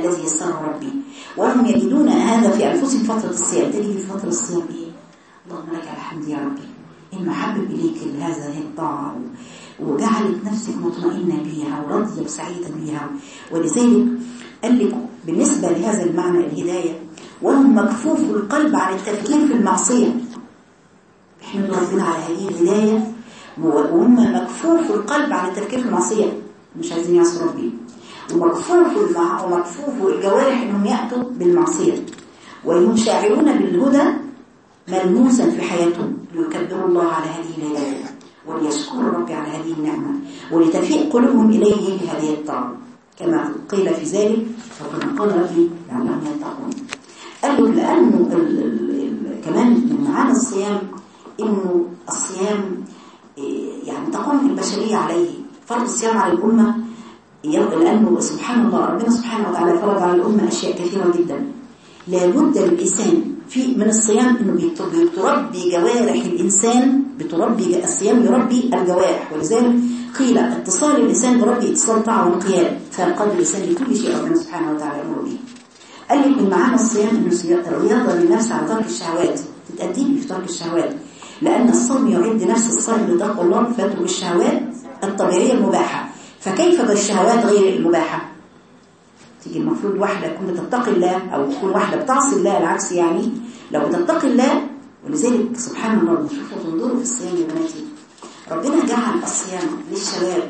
الذي يسره ربي، وهم يجدون هذا في أنفسهم فترة الصيام. تجد في فترة الصيام إيه؟ اللهم لك الحمد يا ربي، إن محبب إليك هذه الطاعة وجعلت نفسك مطمئنة بها وراضية وسعيدة بها. ولذلك قال لك بالنسبة لهذا المعنى الهداية، وهم مكفوف القلب عن التفكير في المعصية. احمدوا ربنا على هذه الهداية، وهم مكفوف القلب عن التفكير في المعصية، مش عايزين يعصوا ربي، ومكفوف المع... ومكفوف الجوارح انهم يأتوا بالمعصية، وهم شاعرون بالهدى ملموسا في حياتهم، ليكبروا الله على هذه الهداية وليشكروا ربي على هذه النعمة ولتفيء قلوبهم إليه بهذه الطاعة، كما قيل في ذلك فكما قال ربي لعلهم يتقون. قالوا لأنه ال... ال... ال... كمان من معاني الصيام إنه الصيام يعني تقوم البشرية عليه، فرض الصيام على الأمة، لأنه سبحان الله ربنا سبحانه وتعالى فرض على الأمة أشياء كثيرة جدا. لا بد للإنسان في من الصيام إنه بتربي جوارح الإنسان، بتربي الصيام يربي الجوارح. ولذلك قيل اتصال الإنسان بربي اتصال طاعة وانقياد، فقد الإنسان لكل شيء ربنا سبحانه وتعالى يأمر به. قال لك من معانا الصيام إنه رياضة للنفس على ترك الشهوات، تتأديب في ترك الشهوات، لأن الصوم يعد نفس الصائم لتقوى الله فترك الشهوات الطبيعية المباحة. فكيف بالشهوات غير المباحة؟ تيجي المفروض واحدة تكون بتتقي الله، أو تكون واحدة بتعصي الله، العكس يعني لو بتتقي الله. ولذلك سبحان الله شوفوا تنظروا في الصيام يا بناتي، ربنا جعل الصيام للشباب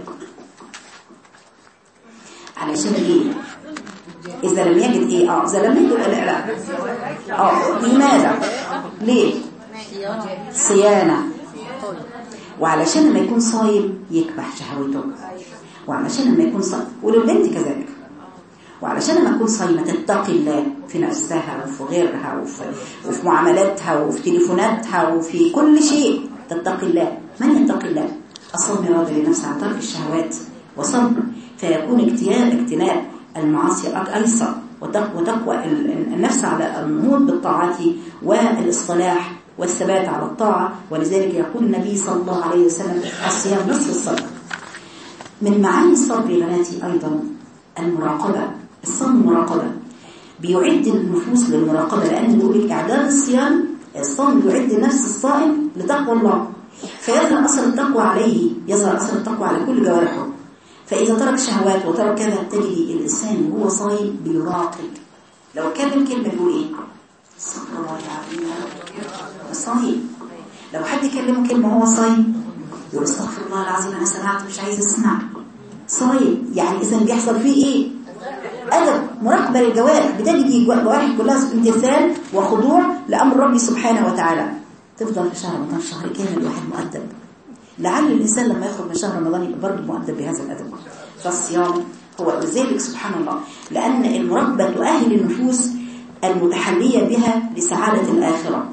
علشان ايه؟ إذا لم يجد ايه؟ اه إذا لم يجد لا لا اه لماذا؟ ليه؟ صيانة، وعلشان لما يكون صايم يكبح شهوته، وعلشان لما يكون صايم وللبنت كذلك، وعلشان لما تكون صايمة تتقي الله في نفسها وفي غيرها وفي, وفي معاملاتها وفي تليفوناتها وفي كل شيء تتقي الله. من يتقي الله؟ الصوم يراضي لنفسه عن ترك الشهوات وصبر، فيكون اجتناب اجتناب المعاصي أيسر، وتقوى النفس على النهوض بالطاعات والإصلاح والثبات على الطاعة. ولذلك يقول النبي صلى الله عليه وسلم الصيام نصف الصبر. من معاني الصبر يا بناتي أيضا المراقبة. الصوم مراقبة، بيعد النفوس للمراقبة، لأن بيقول لك إعداد الصيام الصوم بيعد نفس الصائم لتقوى الله، فيظهر أثر التقوى عليه، يظهر أثر التقوى على كل جوارحه. فإذا ترك شهوات وترك كذا تجد الإنسان وهو صايم بيراقب. لو كلم كلمة بيقول إيه؟ استغفر الله العظيم الصايم. لو حد يكلمه كلمة وهو صايم يقول استغفر الله العظيم أنا سمعت مش عايز أسمع. صايم يعني إذا بيحصل فيه إيه؟ أدب، مراقبة للجوارح، بتجد الجوارح كلها امتثال وخضوع لأمر ربي سبحانه وتعالى. تفضل في شهر رمضان شهر كامل واحد مؤدب، لعل الإنسان لما يخرج من شهر رمضان يبقى برضه مؤدب بهذا الأدب. فالصيام هو لذلك سبحان الله، لأن المراقبة تؤهل النفوس المتحلية بها لسعادة الآخرة،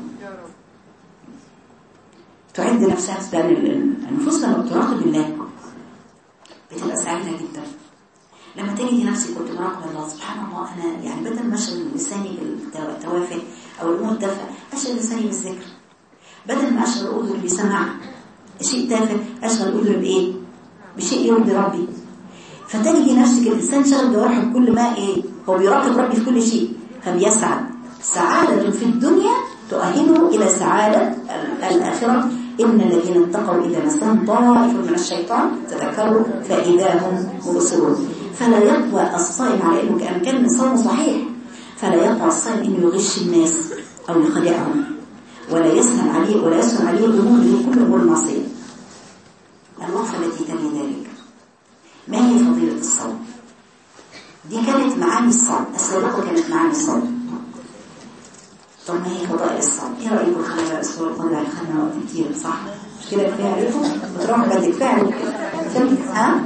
تعد نفسها، لأن النفوس لما بتراقب الله بتبقى سعيدة جدا. لما تجدي نفسك كنت مراقبة الله سبحان الله، أنا يعني بدل ما أشغل لساني بالتوافه أو الأمور التافهة أشغل لساني بالذكر، بدل ما أشغل أذني بسماع شيء تافه أشغل أذني بإيه؟ بشيء يرضي ربي. فتجدي نفسك الإنسان شغل جوارحه بكل ما إيه؟ هو بيراقب ربي في كل شيء، فبيسعد. سعادة في الدنيا تؤهله إلى سعادة الآخرة. إن الذين اتقوا إذا مسهم طائف من الشيطان تذكروا فإذا هم مبصرون. فلا يطوى الصائم على إنه كأن كان صوم صحيح، فلا يطوى الصائم إنه يغش الناس أو يخدعهم، ولا يسهل عليه ولا يسهل عليه الأمور كل أمور المعصية. الوقفة التي تلي ذلك، ما هي فضيلة الصوم؟ دي كانت معاني الصوم السابقة، كانت معاني الصوم. طب ما هي فضائل الصوم؟ ايه رأيكم؟ خلال الأسبوع القادم خلنا وقت كتير صح؟ مش كده كفاية عليكم؟ بتروحوا بدك فعلا ها؟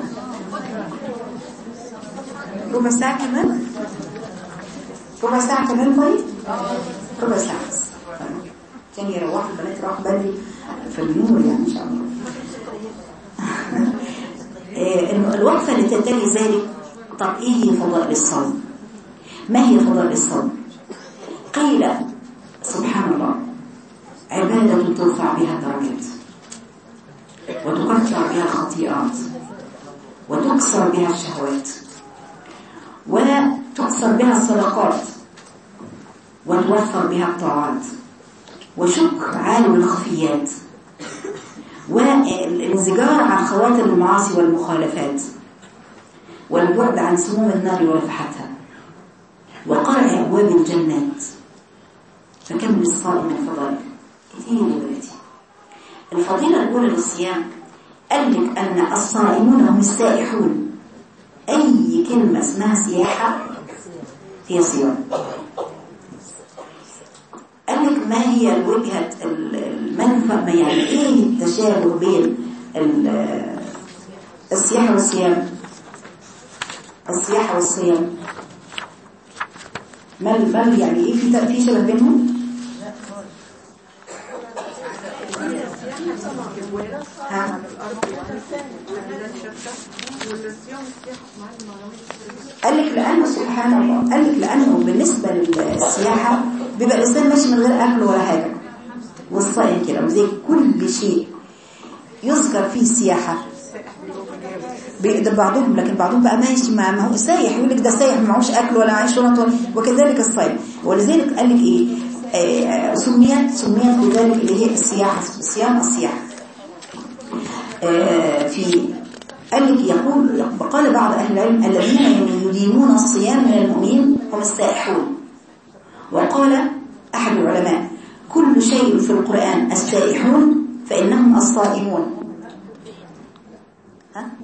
ربع ساعة كمان؟ ربع ساعة كمان طيب؟ ربع ساعة بس كان يروحوا البنات يروحوا بدري في النور يعني إن شاء الله. الوقفة اللي تتلي ذلك، طب ايه هي فضائل الصوم؟ ما هي فضائل الصوم؟ قيل سبحان الله عبادة ترفع بها الدرجات وتكفر بها الخطيئات وتكسر بها الشهوات تكثر بها الصدقات وتوفر بها الطاعات، وشكر عالم الخفيات، والانزجار عن خواطر المعاصي والمخالفات، والبعد عن سموم النار ولفحتها، وقرع أبواب الجنات. فكم للصائم من فضائل كثير يا بناتي. الفضيلة الأولى للصيام قال لك أن الصائمون هم السائحون. أي كلمة اسمها سياحة هي صيام. قال لك ما هي الوجهة المنفع، ما يعني ايه التشابه بين السياحة والصيام؟ السياحة والصيام ما ما يعني ايه في في شبه بينهم؟ ها قال لك لأنه سبحان الله، قال لك لأنه بالنسبة للسياحة بيبقى الإنسان ماشي من غير أكل ولا حاجة، والصائم كده وزي كل شيء يذكر فيه السياحة بيقدر بعضهم، لكن بعضهم بقى ماشي مع ما هو سايح، يقول لك ده سايح ما معهوش أكل ولا عيش ولا طول، وكذلك الصائم. ولذلك قال لك إيه آه سميت سميت بذلك اللي هي السياحة، صيام السياحة. آه في قال لك يقول قال بعض أهل العلم الذين يدينون الصيام من المؤمنين هم السائحون. وقال أحد العلماء كل شيء في القرآن السائحون فإنهم الصائمون. ها؟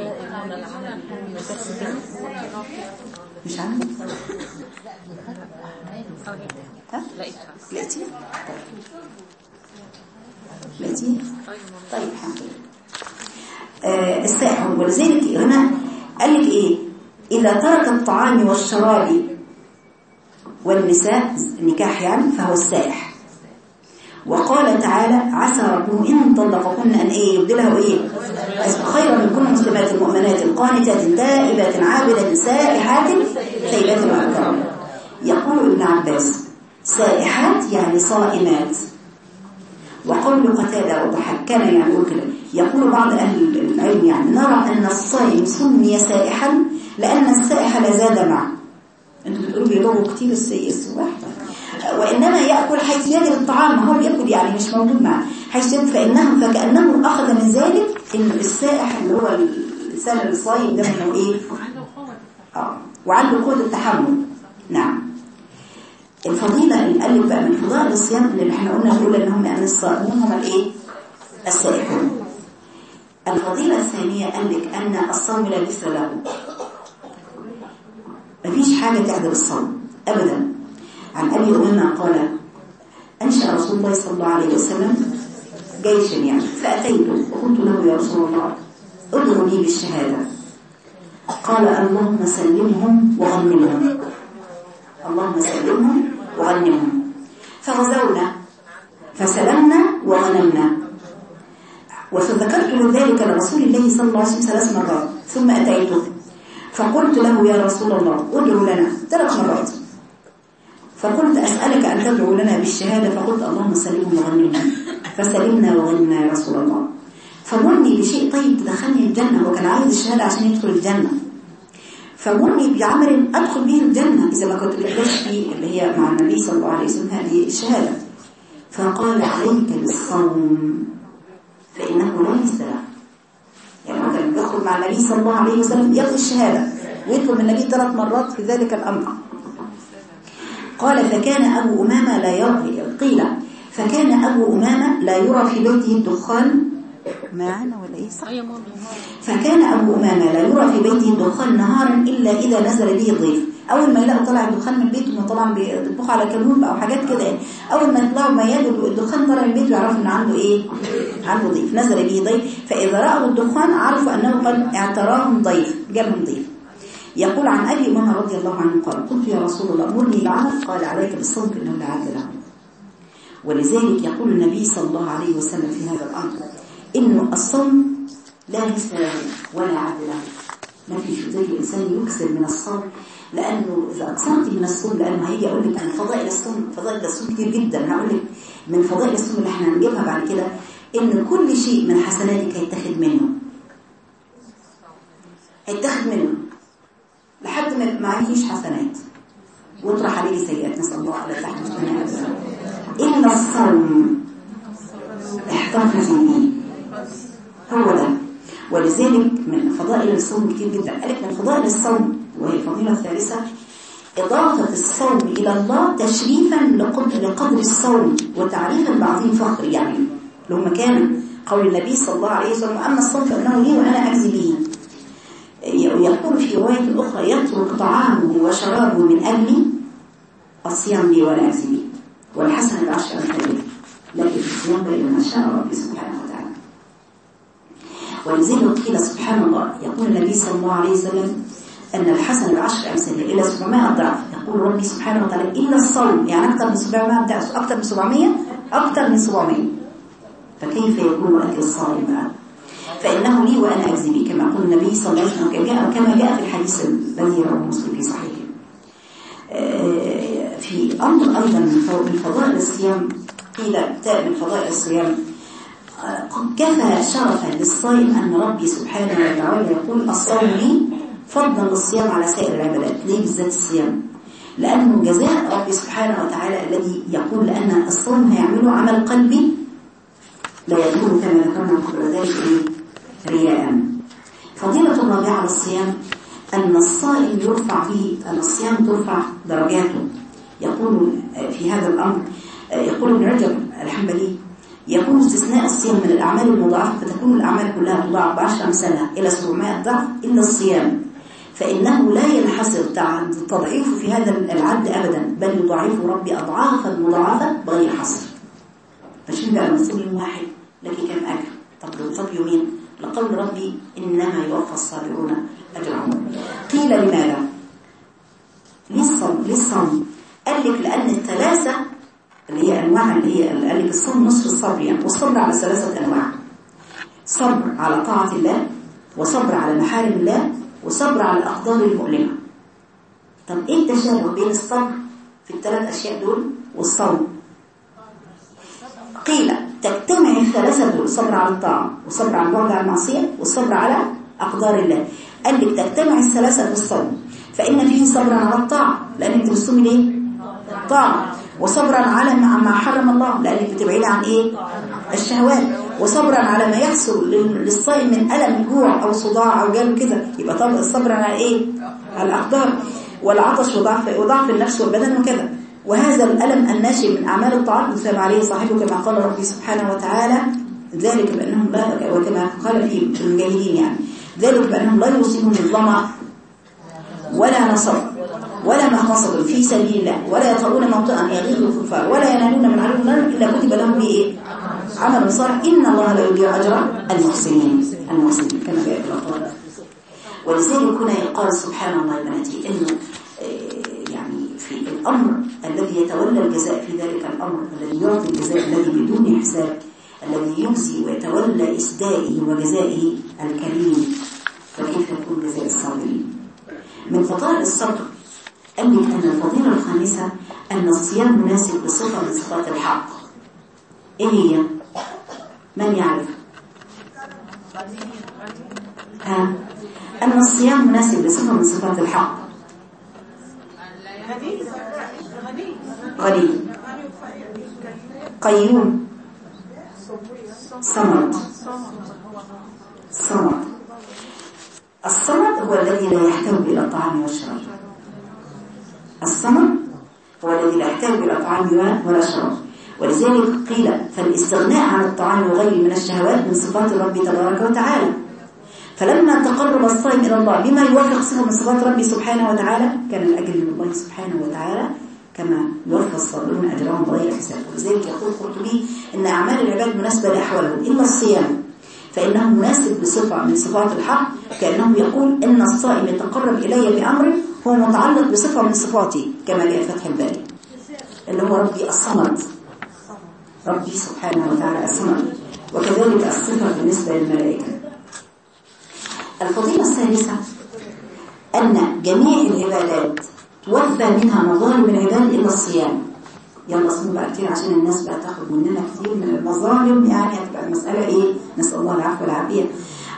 مش عارف. ها؟ لقيتيه؟ لقيتيه؟ طيب الحمد لله. آه السائحون. ولذلك هنا قال لك إيه إذا ترك الطعام والشراب والنساء النكاح يعني فهو السائح. وقال تعالى عسى ربه إن طلقكن أن إيه يبدلها إيه خيرا منكن مسلمات مؤمنات قانتات تائبات عابدات سائحات ثيبات وأبكار. يقول ابن عباس سائحات يعني صائمات. وقول قتادة وضحك كان يعني يقول كده. يقول بعض أهل العلم يعني نرى أن الصائم سمي سائحا لأن السائح لا زاد معه. انتوا بتقولوا بيضربوا كتير السواح، وإنما يأكل حيث يجد الطعام، ما هو بيأكل يعني مش موجود معه حيث يجد، فإنه فكأنه أخذ من ذلك إن السائح اللي هو الإنسان الصائم ده منه إيه آه. وعنده قوة التحمل. نعم. الفضيلة اللي قال لك بقى من فضائل الصيام اللي احنا قلنا الأولى إنهم يعني الصائمون هم الإيه السائحون. الفضيلة الثانية قال لك أن الصوم لا مثل له، مفيش حاجة تعدل الصوم أبدا. عن أبي أمامة قال أنشأ رسول الله صلى الله عليه وسلم جيشا يعني، فأتيته وقلت له يا رسول الله ادعو لي بالشهادة. قال اللهم سلمهم وغنمهم، اللهم سلمهم وغنمهم. فغزونا فسلمنا وغنمنا. وفذكرت له ذلك لرسول الله صلى الله عليه وسلم ثلاث مرات ثم أتيته فقلت له يا رسول الله ادعو لنا ثلاث مرات. فقلت أسألك أن تدعو لنا بالشهادة، فقلت اللهم سلمهم وغنمهم. فسلمنا وغنمنا يا رسول الله. فمرني بشيء طيب تدخلني الجنة، وكان عايز الشهادة عشان يدخل الجنة. فمرني بعمل أدخل به الجنة إذا ما كنت لحدش فيه اللي هي مع النبي صلى الله عليه وسلم هذه الشهادة. فقال عليك بالصوم فإنه لا يسترع. يعني هو كان يدخل مع النبي صلى الله عليه وسلم ياخذ الشهادة ويدخل من النبي ثلاث مرات في ذلك الأمر. قال فكان أبو أمامة لا يرى، قيل فكان أبو أمامة لا يرى في بيته الدخان معنا ولا إيه صح؟ فكان أبو أمامة لا يرى في بيته الدخان نهارا إلا إذا نزل به الضيف. أول ما يلاقوا طلع الدخان من بيته، ما طبعا بيطبخ على كلون أو حاجات كده يعني، أول ما يطلعوا ما يجدوا الدخان طلع من بيته يعرفوا إن عنده إيه؟ عنده ضيف، نزل به ضيف. فإذا رأوا الدخان عرفوا أنه قد اعتراهم ضيف، جابهم ضيف. يقول عن أبي أمامة رضي الله عنه قال قلت يا رسول الله مرني بعمل، قال عليك بالصوم إنه لا عدل له. ولذلك يقول النبي صلى الله عليه وسلم في هذا الأمر إنه الصوم لا مثل له ولا عدل له. ما فيش زي الإنسان يكسر من الصوم، لأنه إذا أكثرت من الصوم، لأنه هيجي أقول لك أن فضائل الصوم فضائل الصوم كتير جدا. هقول لك من فضائل الصوم اللي احنا هنجيبها بعد كده إن كل شيء من حسناتك هيتاخد منه، هيتاخد منه لحد ما معكيش حسنات واطرح عليك سيئات، نسأل الله على تحت إلا الصوم احترف فيه، هو ده. ولذلك من فضائل الصوم كتير جدا. قالك من فضائل الصوم وهي الفضيلة الثالثة إضافة الصوم إلى الله تشريفا لقدر الصوم وتعريفا بعظيم فخر، يعني لو مكان قول النبي صلى الله عليه وسلم أما الصوم فإنه لي وأنا أجزي به. يقول في رواية أخرى يترك طعامه وشرابه من أجلي الصيام لي وأنا أجزي به والحسنة بعشر أمثالها، لكن الصيام بين ما شاء ربي سبحانه وتعالى. ولذلك قيل سبحان الله يقول النبي صلى الله عليه وسلم أن الحسنة بعشر أمثالها إلى سبعمائة ضعف. يقول ربي سبحانه وتعالى إلا الصوم، يعني أكثر من سبعمائة ضعف، أكثر من سبعمائة، أكثر من سبعمائة. فكيف يكون أجل الصائم بقى؟ فإنه لي وأنا أجزي به كما قال النبي صلى الله عليه وسلم كما جاء في الحديث الذي رواه مسلم في صحيحه. في أمر أيضا من فضائل الصيام، قيل من فضائل الصيام كفى شرفا للصائم أن ربي سبحانه وتعالى يقول الصوم لي فضلا للصيام على سائر العبادات. ليه بالذات الصيام؟ لأنه جزاء ربي سبحانه وتعالى الذي يقول لأن الصوم هيعمله عمل قلبي لا يكون كما ذكرنا قبل ذلك رياء. فضيلة الرابعة للصيام أن الصائم يرفع فيه، أن الصيام ترفع درجاته. يقول في هذا الأمر، يقول ابن رجب الحنبلي يكون استثناء الصيام من الأعمال المضاعفة، فتكون الأعمال كلها تضاعف بعشر أمثالها إلى سبعمائة ضعف إلا الصيام، فإنه لا ينحصر تضعيفه في هذا العد أبدا، بل يضاعفه ربي أضعافا مضاعفة بغير حصر. فشين بقى المسلم يوم واحد لك كم أجر؟ طب طب يومين لقول ربي إنما يوفى الصابرون أجرهم. قيل لماذا؟ للصوم للصوم قال لك لأن الثلاثة اللي هي أنواع اللي هي قال لك الصوم نصف الصبر يعني، والصبر على ثلاثة أنواع: صبر على طاعة الله، وصبر على محارم الله، وصبر على الأقدار المؤلمة. طب إيه التشابه بين الصبر في الثلاث أشياء دول والصوم؟ قيل تجتمع الثلاثة دول، صبر على الطاعة وصبر على البعد عن المعصية والصبر على أقدار الله. قال لك تجتمع الثلاثة في الصوم، فإن فيه صبرا على الطاعة لأنك بتصومي ليه؟ طاعة، وصبرا على ما حرم الله لأنك بتبعدي عن إيه؟ الشهوات، وصبرا على ما يحصل للصائم من ألم جوع أو صداع أو جلد كده، يبقى طبعا صبرا على إيه؟ على الأقدار، والعطش وضعف وضعف النفس والبدن وكذا. وهذا الألم الناشئ من أعمال الطاعات يثاب عليه صاحبه كما قال ربي سبحانه وتعالى ذلك بأنهم لا، وكما قال في المجاهدين يعني ذلك بأنهم لا يصيبهم الظمأ ولا نصب ولا مخمصة في سبيل الله ولا يطؤون موطئا يغيظ الكفار ولا ينالون من عدو نار إلا كتب لهم به عمل صالح إن الله لا يضيع أجر المحسنين المحسنين كما جاء في الأخبار. ولذلك هنا يقال سبحان الله يا بناتي إنه يعني في الأمر الذي يتولى الجزاء في ذلك الأمر، الذي يعطي الجزاء الذي بدون حساب، الذي يجزي ويتولى إسدائه وجزائه الكريم، فكيف يكون جزاء الصابرين؟ من فضائل الصبر قال لك أن الفضيلة الخامسة أن الصيام مناسب بصفة من صفات الحق. إيه هي؟ من يعرف؟ ها؟ أن الصيام مناسب بصفة من صفات الحق. غني، قيوم، صمد. صمد الصمد هو الذي لا يحتاج إلى الطعام والشراب. الصمد هو الذي لا يحتاج إلى طعام ولا شراب. ولذلك قيل فالاستغناء عن الطعام وغيره من الشهوات من صفات ربي تبارك وتعالى. فلما تقرب الصائم إلى الله بما يوافق صفة من صفات ربي سبحانه وتعالى كان الأجر من الله سبحانه وتعالى كما يوفى الصابرون أجرهم بغير حساب. ولذلك يقول القرطبي إن أعمال العباد مناسبة لأحوالهم إلا الصيام فإنه مناسب بصفة من صفات الحق، كأنه يقول إن الصائم يتقرب إلي بأمر هو متعلق بصفة من صفاتي كما جاء فتح الباري اللي هو ربي الصمد، ربي سبحانه وتعالى الصمد، وكذلك الصفة بالنسبة للملائكة. الفضيلة الثالثة أن جميع العبادات توفى منها مظالم العباد إلا الصيام. يلا صوم بقى كتير عشان الناس بقى تاخد مننا كتير من المظالم، يعني هتبقى المسألة إيه؟ نسأل الله العفو والعافية.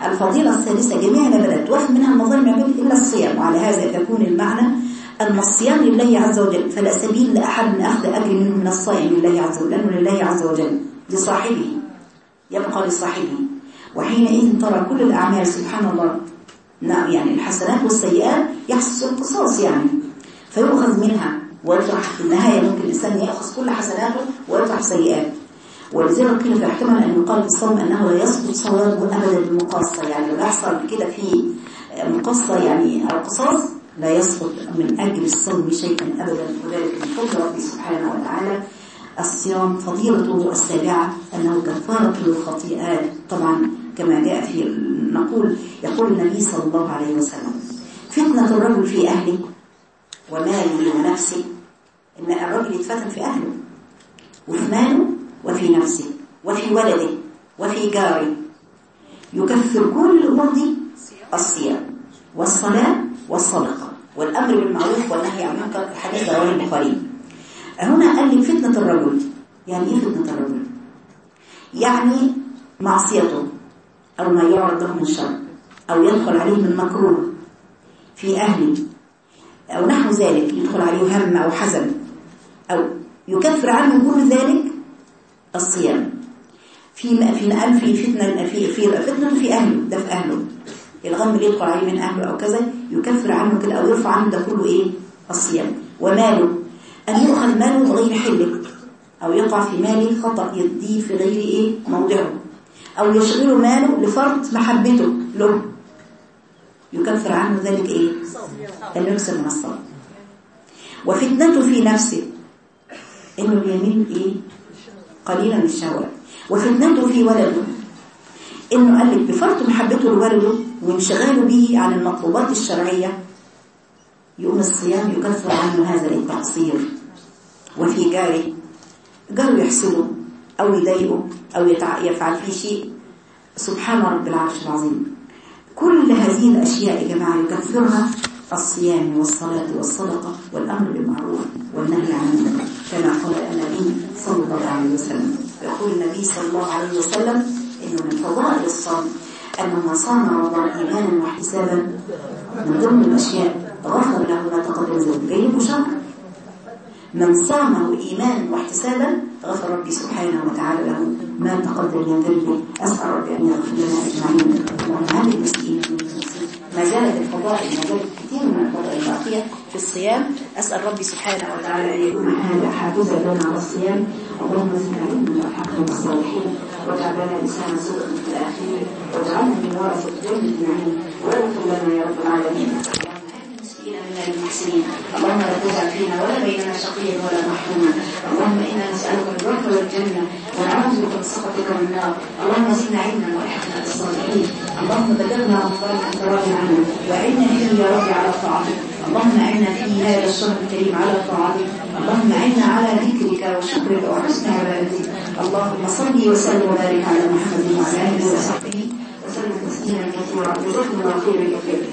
الفضيلة الثالثة جميع العبادات توفى منها المظالم العباد إلا الصيام، وعلى هذا يكون المعنى أن الصيام لله عز وجل، فلا سبيل لأحد من أخذ أجر منه من الصائم لله عز وجل، لأنه لله عز وجل لصاحبه، يبقى لصاحبه. وحينئذ ترى كل الأعمال سبحان الله، نعم يعني الحسنات والسيئات يحصل القصاص يعني، فيؤخذ منها ويطرح في النهاية. ممكن الإنسان يأخذ كل حسناته ويطرح سيئات. ولذلك قيل في احتمال أن يقال بالصوم أنه لا يسقط صوابه أبدا بالمقاصة، يعني لو يحصل كده في مقاصة يعني أو قصاص لا يسقط من أجل الصوم شيئا أبدا. وذلك من فضل ربي سبحانه وتعالى. الصيام فضيلته السابعة أنه كفارة للخطيئات، طبعا كما جاء في نقول يقول النبي صلى الله عليه وسلم: فتنة الرجل في أهله وماله ونفسه. إن الرجل يتفتن في أهله وفي ماله وفي نفسه وفي ولده وفي جاره، يكفر كل الأمور دي الصيام والصلاة والصدقة والأمر بالمعروف والنهي عن المنكر. الحديث رواه البخاري. هنا قال لي فتنة الرجل، يعني إيه فتنة الرجل؟ يعني معصيته أو ما يعرض له من شر أو يدخل عليه من مكروه في أهله أو نحو ذلك، يدخل عليه هم أو حزن، أو يكفر عنه كل ذلك الصيام. في في قال في فتنة في في فتنة في أهله، ده في أهله الغم اللي يدخل عليه من أهله أو كذا يكفر عنه كده أو يرفع عنه ده كله إيه؟ الصيام. وماله أن يؤخذ ماله بغير حله أو يقع في ماله خطأ يديه في غير إيه؟ موضعه، أو يشغل ماله لفرط محبته له، يكفر عنه ذلك إيه؟ أن يكسر من الصلاة. وفتنته في نفسه إنه يميل إيه؟ قليلا من الشهوات. وفتنته في ولده إنه قال لك بفرط محبته لولده وانشغاله به عن المطلوبات الشرعية، يقوم الصيام يكفر عنه هذا التقصير. وفي جاره، جاره يحسده أو يضايقه أو يفعل فيه شيء، سبحان رب العرش العظيم. كل هذه الأشياء يا جماعة يكفرها الصيام والصلاة والصدقة والأمر بالمعروف والنهي عن المنكر، كما قال النبي صلى الله عليه وسلم. يقول النبي صلى الله عليه وسلم إنه من فضائل الصوم أن من صام رمضان إيمانا واحتسابا من ضمن الأشياء غفر له ما تقدم من ذنبه. جايبه شهر من صامه إيمانا واحتسابا غفر ربي سبحانه وتعالى له ما تقدم من ذنبه. أسأل ربي أن يغفر لنا أجمعين. ومن هذه المسكين ما زالت الفضائل، ما زالت كثير من الفضائل الباقية في الصيام. أسأل ربي سبحانه وتعالى أن يكون هذا حافزا لنا على الصيام. اللهم زدنا علما والحقنا بالصالحين، واجعلنا لسانا صدق في الآخرين، واجعلنا من ورثة جنة النعيم، واغفر لنا يا رب العالمين. من المحسنين. اللهم لا تجعل فينا ولا بيننا شقيا ولا محروما. اللهم إنا نسألك الرحمة والجنة ونعوذ بك من سخطك من النار. اللهم زدنا علما والحقنا بالصالحين. اللهم بلغنا رمضان أنت راضي عنا، وأعنا فيه يا رب على طاعتك. اللهم أعنا في هذا الشهر الكريم على طاعتك. اللهم أعنا على ذكرك وشكرك وحسن عبادتك. اللهم صل وسلم وبارك على محمد وعلى آله وصحبه وسلم تسليما كثيرا. جزاكم الله خيرا كثيرا.